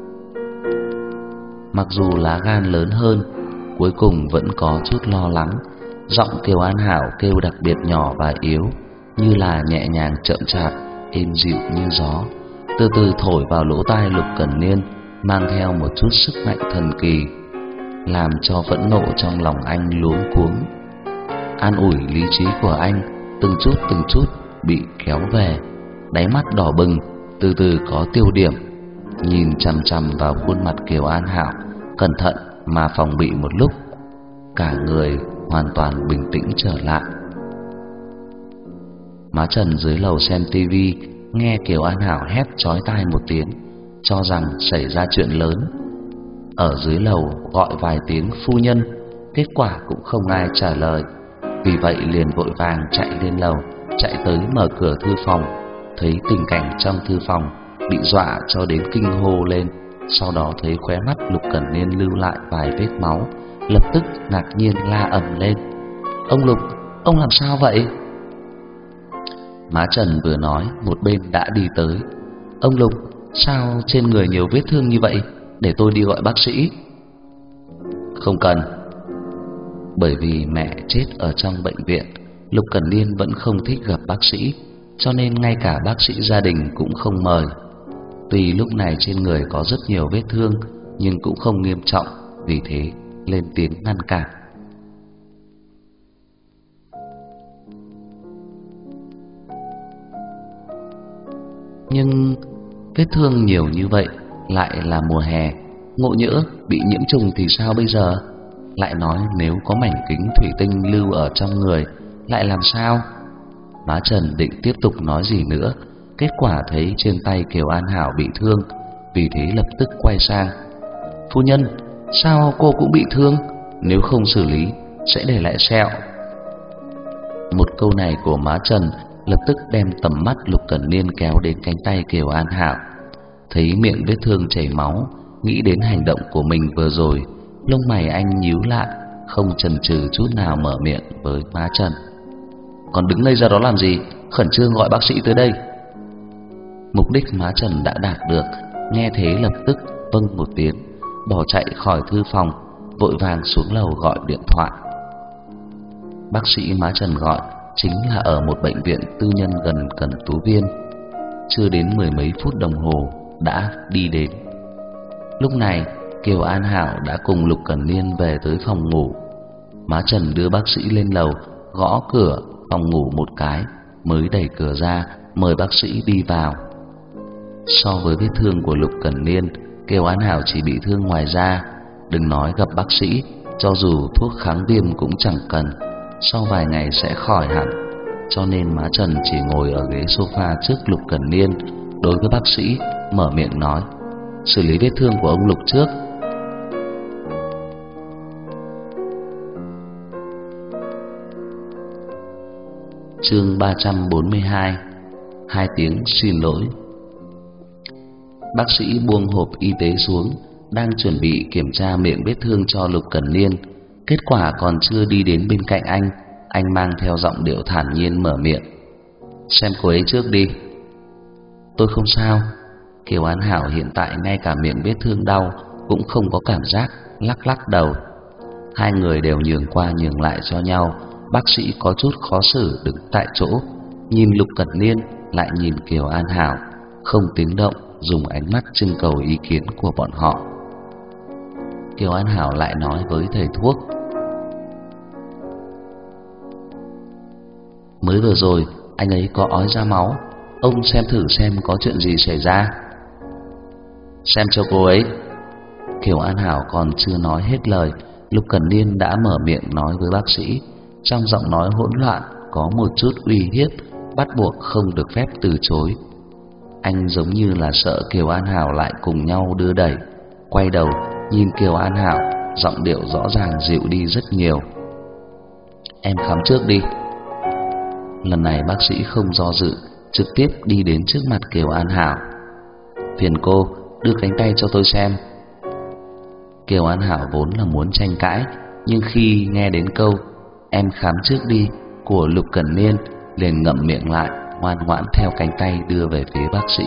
Mặc dù lá gan lớn hơn, cuối cùng vẫn có chút lo lắng. Giọng Kiều An Hảo kêu đặc biệt nhỏ và yếu, như là nhẹ nhàng chậm chạp, êm dịu như gió, từ từ thổi vào lỗ tai Lục Cẩn Niên, mang theo một chút sức mạnh thần kỳ, làm cho phẫn nộ trong lòng anh luống cuống. An ủi lý trí của anh từng chút bị kéo về, đáy mắt đỏ bừng, từ từ có tiêu điểm, nhìn chằm chằm vào khuôn mặt Kiều An Hảo, cẩn thận mà phòng bị một lúc, cả người hoàn toàn bình tĩnh trở lại. Má Trần dưới lầu xem tivi, nghe Kiều An Hảo hét chói tai một tiếng, cho rằng xảy ra chuyện lớn. Ở dưới lầu gọi vài tiếng phu nhân, kết quả cũng không ai trả lời, vì vậy liền vội vàng chạy lên lầu, chạy tới mở cửa thư phòng. Thấy tình cảnh trong thư phòng, bị dọa cho đến kinh hô lên. Sau đó thấy khóe mắt Lục Cẩn Niên lưu lại vài vết máu, lập tức ngạc nhiên la ầm lên: "Ông Lục, ông làm sao vậy?" Má Trần vừa nói, một bên đã đi tới: "Ông Lục, sao trên người nhiều vết thương như vậy? Để tôi đi gọi bác sĩ." "Không cần." Bởi vì mẹ chết ở trong bệnh viện, Lục Cẩn Niên vẫn không thích gặp bác sĩ, cho nên ngay cả bác sĩ gia đình cũng không mời. Tuy lúc này trên người có rất nhiều vết thương, nhưng cũng không nghiêm trọng, vì thế lên tiếng ngăn cản. Nhưng vết thương nhiều như vậy, lại là mùa hè, ngộ nhỡ bị nhiễm trùng thì sao bây giờ? Lại nói nếu có mảnh kính thủy tinh lưu ở trong người, lại làm sao? Má Trần định tiếp tục nói gì nữa, kết quả thấy trên tay Kiều An Hảo bị thương, vì thế lập tức quay sang: "Phu nhân, sao cô cũng bị thương? Nếu không xử lý sẽ để lại sẹo." Một câu này của má Trần lập tức đem tầm mắt Lục Cẩn Niên kéo đến cánh tay Kiều An Hảo. Thấy miệng vết thương chảy máu, nghĩ đến hành động của mình vừa rồi, lông mày anh nhíu lại, không chần chừ chút nào mở miệng với má Trần: "Còn đứng ngây ra đó làm gì? Khẩn trương gọi bác sĩ tới đây." Mục đích má Trần đã đạt được, nghe thế lập tức vâng một tiếng, bỏ chạy khỏi thư phòng, vội vàng xuống lầu gọi điện thoại. Bác sĩ má Trần gọi chính là ở một bệnh viện tư nhân gần Cẩm Tú Viên. Chưa đến mười mấy phút đồng hồ đã đi đến. Lúc này Kiều An Hảo đã cùng Lục Cẩn Niên về tới phòng ngủ. Má Trần đưa bác sĩ lên lầu, gõ cửa phòng ngủ một cái, mới đẩy cửa ra, mời bác sĩ đi vào. So với vết thương của Lục Cẩn Niên, Kiều An Hảo chỉ bị thương ngoài da, đừng nói gặp bác sĩ, cho dù thuốc kháng viêm cũng chẳng cần, sau vài ngày sẽ khỏi hẳn. Cho nên má Trần chỉ ngồi ở ghế sofa trước Lục Cẩn Niên, đối với bác sĩ mở miệng nói: xử lý vết thương của ông Lục trước. Chương 342. 2 tiếng xin lỗi. Bác sĩ buông hộp y tế xuống, đang chuẩn bị kiểm tra miệng vết thương cho Lục Cẩn Niên. Kết quả còn chưa đi đến bên cạnh anh mang theo giọng điệu thản nhiên mở miệng: xem cô ấy trước đi. Tôi không sao. Kiều An Hảo hiện tại ngay cả miệng vết thương đau cũng không có cảm giác, lắc lắc đầu. Hai người đều nhường qua nhường lại cho nhau. Bác sĩ có chút khó xử đứng tại chỗ, nhìn Lục Cẩn Niên lại nhìn Kiều An Hảo, không tiếng động, dùng ánh mắt trưng cầu ý kiến của bọn họ. Kiều An Hảo lại nói với thầy thuốc: mới vừa rồi anh ấy có ói ra máu, ông xem thử xem có chuyện gì xảy ra. Xem cho cô ấy. Kiều An Hảo còn chưa nói hết lời, Lục Cẩn Niên đã mở miệng nói với bác sĩ, trong giọng nói hỗn loạn có một chút uy hiếp, bắt buộc không được phép từ chối. Anh giống như là sợ Kiều An Hảo lại cùng nhau đưa đẩy, quay đầu nhìn Kiều An Hảo, giọng điệu rõ ràng dịu đi rất nhiều. Em khám trước đi. Lần này bác sĩ không do dự, trực tiếp đi đến trước mặt Kiều An Hảo. Phiền cô đưa cánh tay cho tôi xem. Kiều An Hảo vốn là muốn tranh cãi, nhưng khi nghe đến câu em khám trước đi của Lục Cẩn Niên, liền ngậm miệng lại, ngoan ngoãn theo cánh tay đưa về phía bác sĩ.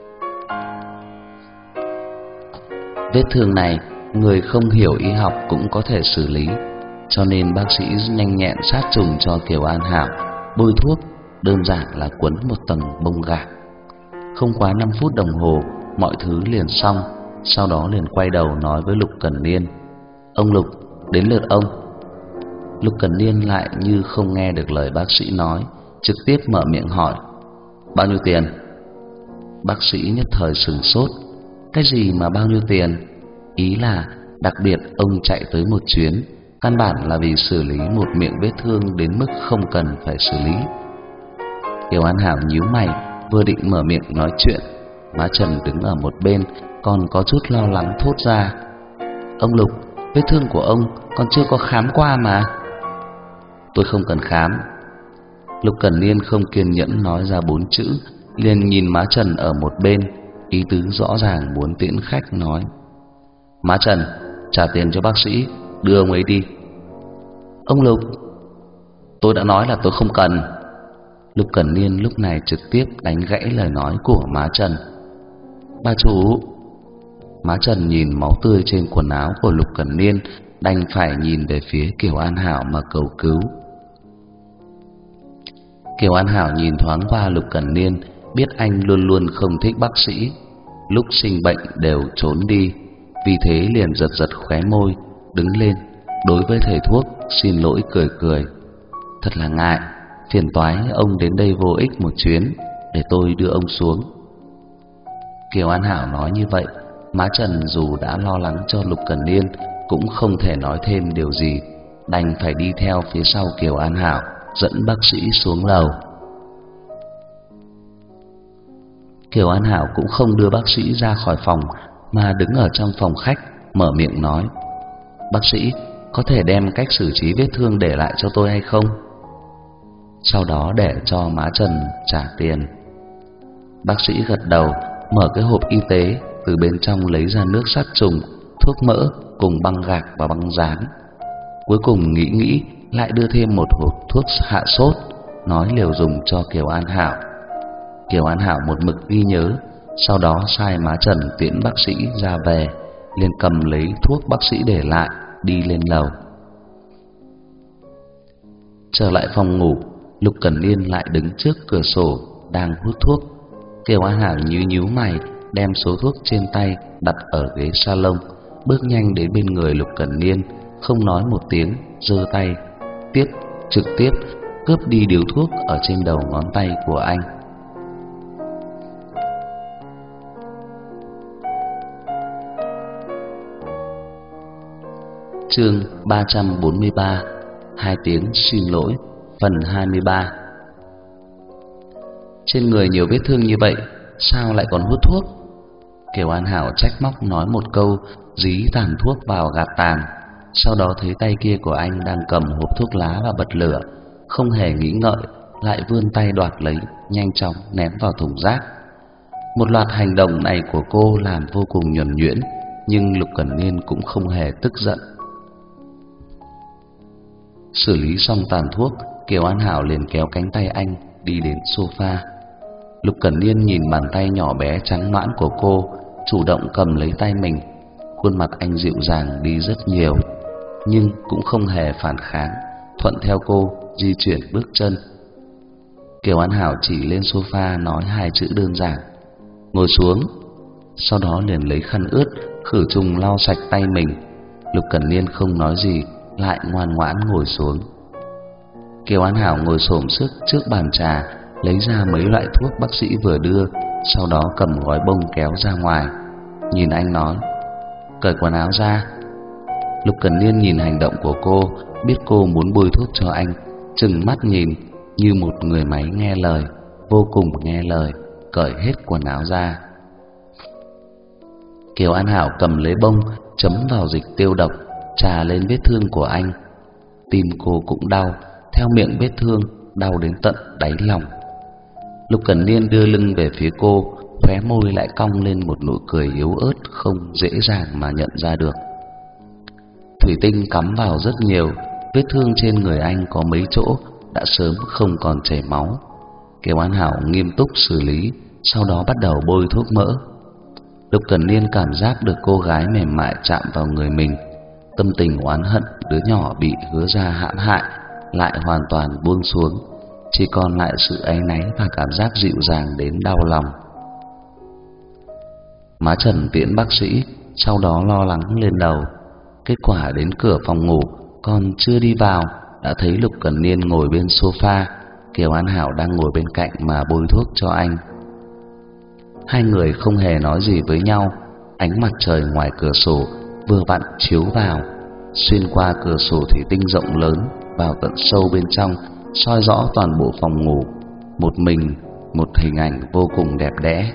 Vết thương này người không hiểu y học cũng có thể xử lý, cho nên bác sĩ nhanh nhẹn sát trùng cho Kiều An Hảo bôi thuốc, đơn giản là quấn một tầng bông gạc. Không quá 5 phút đồng hồ, mọi thứ liền xong. Sau đó liền quay đầu nói với Lục Cẩn Niên: ông Lục, đến lượt ông. Lục Cẩn Niên lại như không nghe được lời bác sĩ nói, trực tiếp mở miệng hỏi: bao nhiêu tiền? Bác sĩ nhất thời sửng sốt. Cái gì mà bao nhiêu tiền? Ý là đặc biệt ông chạy tới một chuyến, căn bản là vì xử lý một miệng vết thương đến mức không cần phải xử lý. Kiều An Hảo nhíu mày, vừa định mở miệng nói chuyện, má Trần đứng ở một bên còn có chút lo lắng thốt ra: ông Lục, vết thương của ông còn chưa có khám qua mà. Tôi không cần khám. Lục Cẩn Niên không kiên nhẫn nói ra 4 chữ, liền nhìn má Trần ở một bên, ý tứ rõ ràng muốn tiễn khách, nói: má Trần, trả tiền cho bác sĩ, đưa ông ấy đi. Ông Lục, tôi đã nói là tôi không cần. Lục Cẩn Niên lúc này trực tiếp đánh gãy lời nói của má Trần. Bà chủ. Má Trần nhìn máu tươi trên quần áo của Lục Cẩn Niên, đành phải nhìn về phía Kiều An Hảo mà cầu cứu. Kiều An Hảo nhìn thoáng qua Lục Cẩn Niên, biết anh luôn luôn không thích bác sĩ, lúc sinh bệnh đều trốn đi, vì thế liền giật giật khóe môi, đứng lên, đối với thầy thuốc xin lỗi cười cười: thật là ngại, phiền toái ông đến đây vô ích một chuyến, để tôi đưa ông xuống. Kiều An Hảo nói như vậy, má Trần dù đã lo lắng cho Lục Cẩn Niên cũng không thể nói thêm điều gì, đành phải đi theo phía sau Kiều An Hảo dẫn bác sĩ xuống lầu. Kiều An Hảo cũng không đưa bác sĩ ra khỏi phòng, mà đứng ở trong phòng khách mở miệng nói: bác sĩ, có thể đem cách xử trí vết thương để lại cho tôi hay không? Sau đó để cho má Trần trả tiền. Bác sĩ gật đầu, mở cái hộp y tế, từ bên trong lấy ra nước sát trùng, thuốc mỡ cùng băng gạc và băng dán. Cuối cùng nghĩ lại đưa thêm một hộp thuốc hạ sốt, nói liều dùng cho Kiều An Hảo. Kiều An Hảo một mực ghi nhớ, sau đó sai má Trần tiễn bác sĩ ra về, liền cầm lấy thuốc bác sĩ để lại, đi lên lầu. Trở lại phòng ngủ, Lục Cẩn Niên lại đứng trước cửa sổ đang hút thuốc. Kiều An Hảo nhíu mày, đem số thuốc trên tay đặt ở ghế salon, bước nhanh đến bên người Lục Cẩn Niên, không nói một tiếng, giơ tay trực tiếp cướp đi điếu thuốc ở trên đầu ngón tay của anh. Chương 343, 2 tiếng xin lỗi, phần 23. Trên người nhiều vết thương như vậy, sao lại còn hút thuốc? Kiều An Hảo trách móc nói một câu, dí tàn thuốc vào gạt tàn. Sau đó thấy tay kia của anh đang cầm hộp thuốc lá và bật lửa, không hề nghĩ ngợi, lại vươn tay đoạt lấy, nhanh chóng ném vào thùng rác. Một loạt hành động này của cô làm vô cùng nhuần nhuyễn, nhưng Lục Cẩn Niên cũng không hề tức giận. Xử lý xong tàn thuốc, Kiều An Hảo liền kéo cánh tay anh đi đến sofa. Lục Cẩn Niên nhìn bàn tay nhỏ bé trắng nõn của cô, chủ động cầm lấy tay mình. Khuôn mặt anh dịu dàng đi rất nhiều, nhưng cũng không hề phản kháng, thuận theo cô di chuyển bước chân. Kiều An Hảo chỉ lên sofa nói 2 chữ đơn giản: ngồi xuống. Sau đó liền lấy khăn ướt khử trùng lau sạch tay mình. Lục Cẩn Niên không nói gì, lại ngoan ngoãn ngồi xuống. Kiều An Hảo ngồi xổm sức trước bàn trà, lấy ra mấy loại thuốc bác sĩ vừa đưa, sau đó cầm gói bông kéo ra ngoài. Nhìn anh nói: cởi quần áo ra. Lục Cẩn Niên nhìn hành động của cô, biết cô muốn bôi thuốc cho anh, trừng mắt nhìn như một người máy nghe lời, vô cùng nghe lời, cởi hết quần áo ra. Kiều An Hảo cầm lấy bông, chấm vào dịch tiêu độc, chà lên vết thương của anh. Tim cô cũng đau, theo miệng vết thương đau đến tận đáy lòng. Lục Cẩn Niên đưa lưng về phía cô, khóe môi lại cong lên một nụ cười yếu ớt không dễ dàng mà nhận ra được. Thủy tinh cắm vào rất nhiều, vết thương trên người anh có mấy chỗ đã sớm không còn chảy máu. Kiều An Hảo nghiêm túc xử lý, sau đó bắt đầu bôi thuốc mỡ. Lục Cẩn Niên cảm giác được cô gái mềm mại chạm vào người mình, tâm tình oán hận đứa nhỏ bị hứa ra hãm hại lại hoàn toàn buông xuống, chỉ còn lại sự áy náy và cảm giác dịu dàng đến đau lòng. Má Trần tiễn bác sĩ, sau đó lo lắng lên đầu. Kết quả đến cửa phòng ngủ, còn chưa đi vào đã thấy Lục Cẩn Niên ngồi bên sofa, Kiều An Hảo đang ngồi bên cạnh mà bôi thuốc cho anh. Hai người không hề nói gì với nhau. Ánh mặt trời ngoài cửa sổ vừa vặn chiếu vào, xuyên qua cửa sổ thủy tinh rộng lớn vào tận sâu bên trong, soi rõ toàn bộ phòng ngủ. Một hình ảnh vô cùng đẹp đẽ.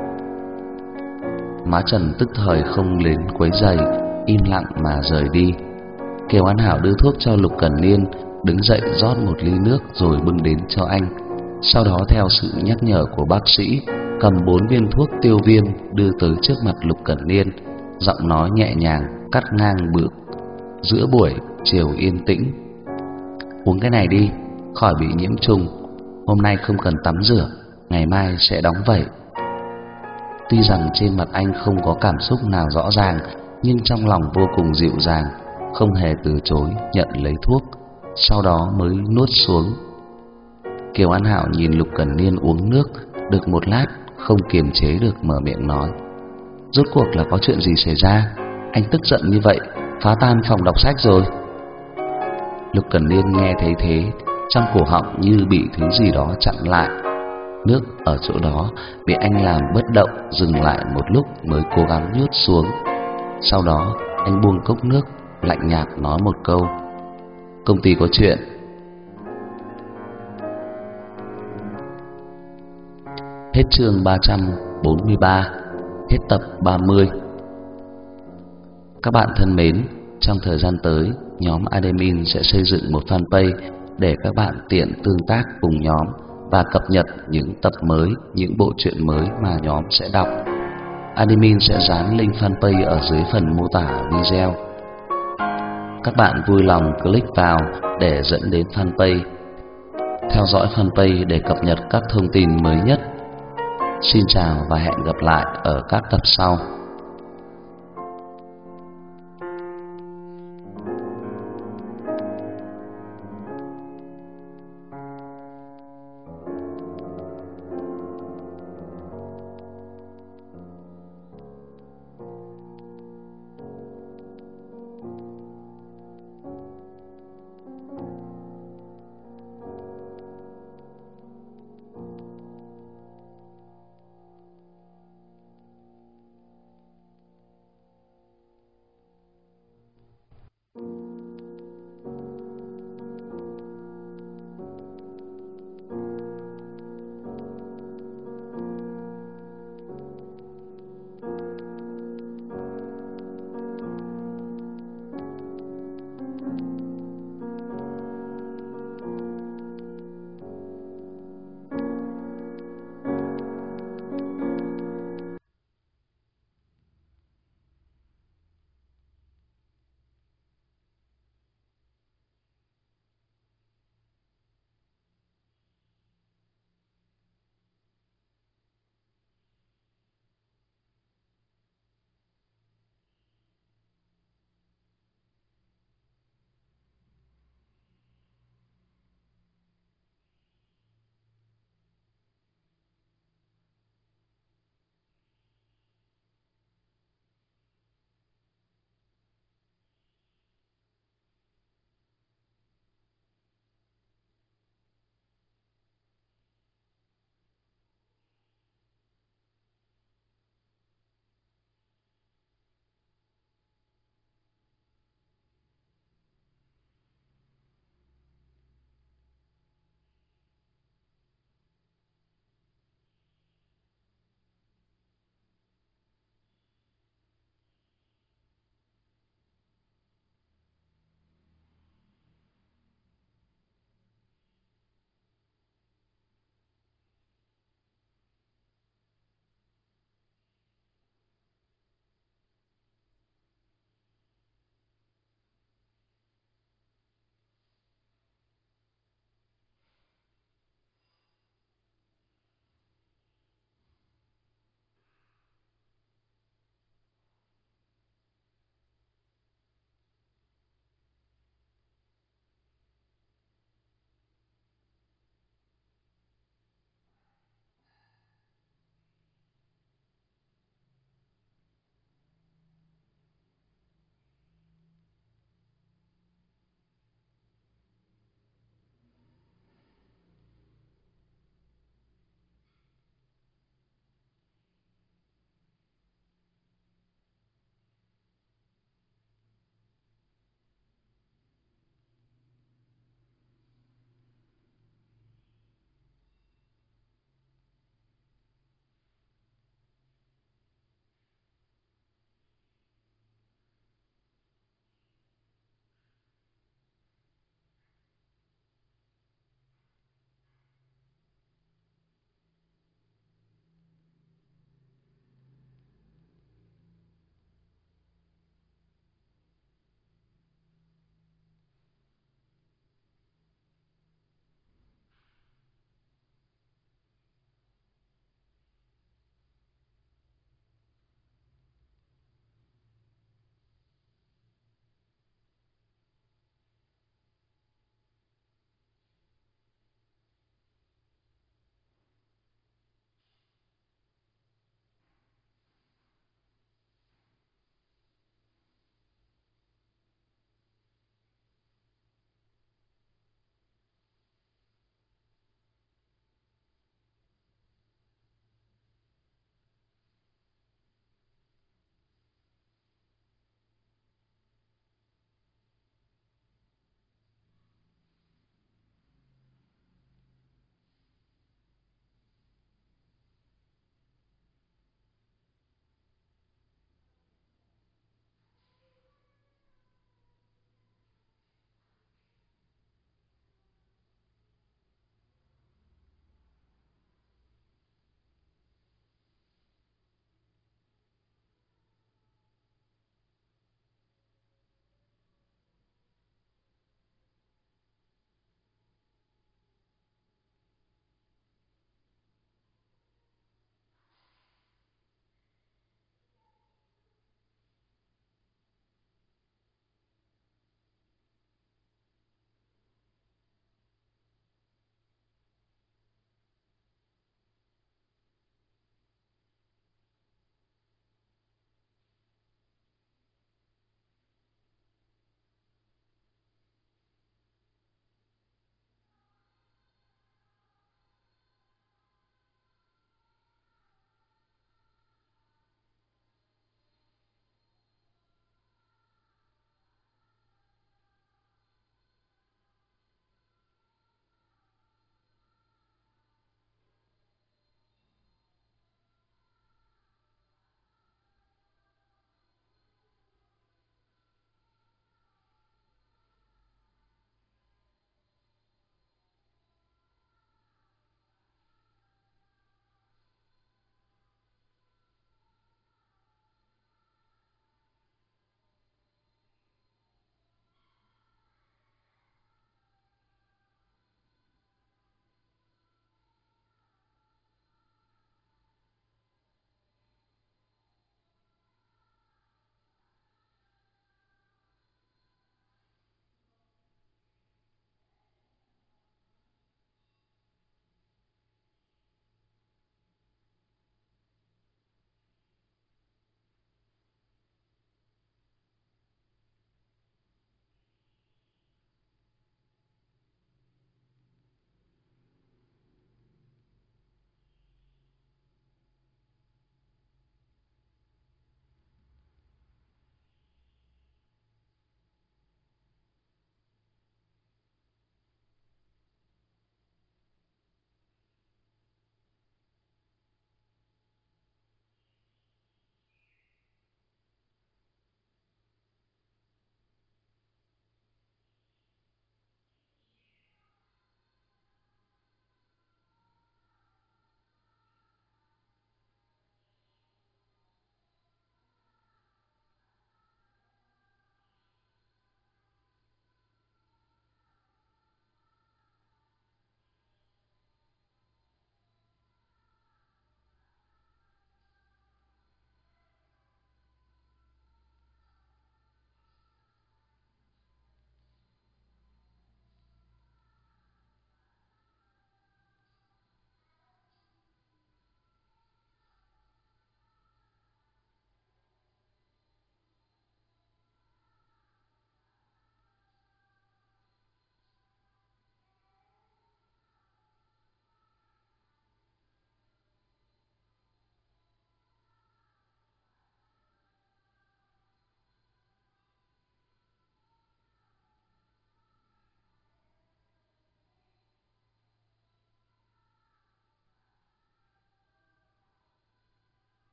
Má Trần tức thời không đến quấy rầy, im lặng mà rời đi. Kiều An Hảo đưa thuốc cho Lục Cẩn Niên, đứng dậy rót một ly nước rồi bưng đến cho anh. Sau đó theo sự nhắc nhở của bác sĩ, cầm 4 viên thuốc tiêu viêm đưa tới trước mặt Lục Cẩn Niên, giọng nói nhẹ nhàng cắt ngang bữa giữa buổi chiều yên tĩnh: uống cái này đi, khỏi bị nhiễm trùng. Hôm nay không cần tắm rửa, ngày mai sẽ đóng vẩy. Tuy rằng trên mặt anh không có cảm xúc nào rõ ràng, nhưng trong lòng vô cùng dịu dàng, không hề từ chối nhận lấy thuốc, sau đó mới nuốt xuống. Kiều An Hảo nhìn Lục Cẩn Niên uống nước được một lát, không kiềm chế được mở miệng nói: rốt cuộc là có chuyện gì xảy ra? Anh tức giận như vậy, phá tan phòng đọc sách rồi. Lục Cẩn Niên nghe thấy thế, trong cổ họng như bị thứ gì đó chặn lại. Nước ở chỗ đó bị anh làm bất động, dừng lại một lúc mới cố gắng nhốt xuống. Sau đó anh buông cốc nước, lạnh nhạt nói một câu: công ty có chuyện. Hết chương 343, hết tập 30. Các bạn thân mến, trong thời gian tới, nhóm admin sẽ xây dựng một fanpage để các bạn tiện tương tác cùng nhóm và cập nhật những tập mới, những bộ truyện mới mà nhóm sẽ đọc. Admin sẽ dán link fanpage ở dưới phần mô tả video. Các bạn vui lòng click vào để dẫn đến fanpage. Theo dõi fanpage để cập nhật các thông tin mới nhất. Xin chào và hẹn gặp lại ở các tập sau.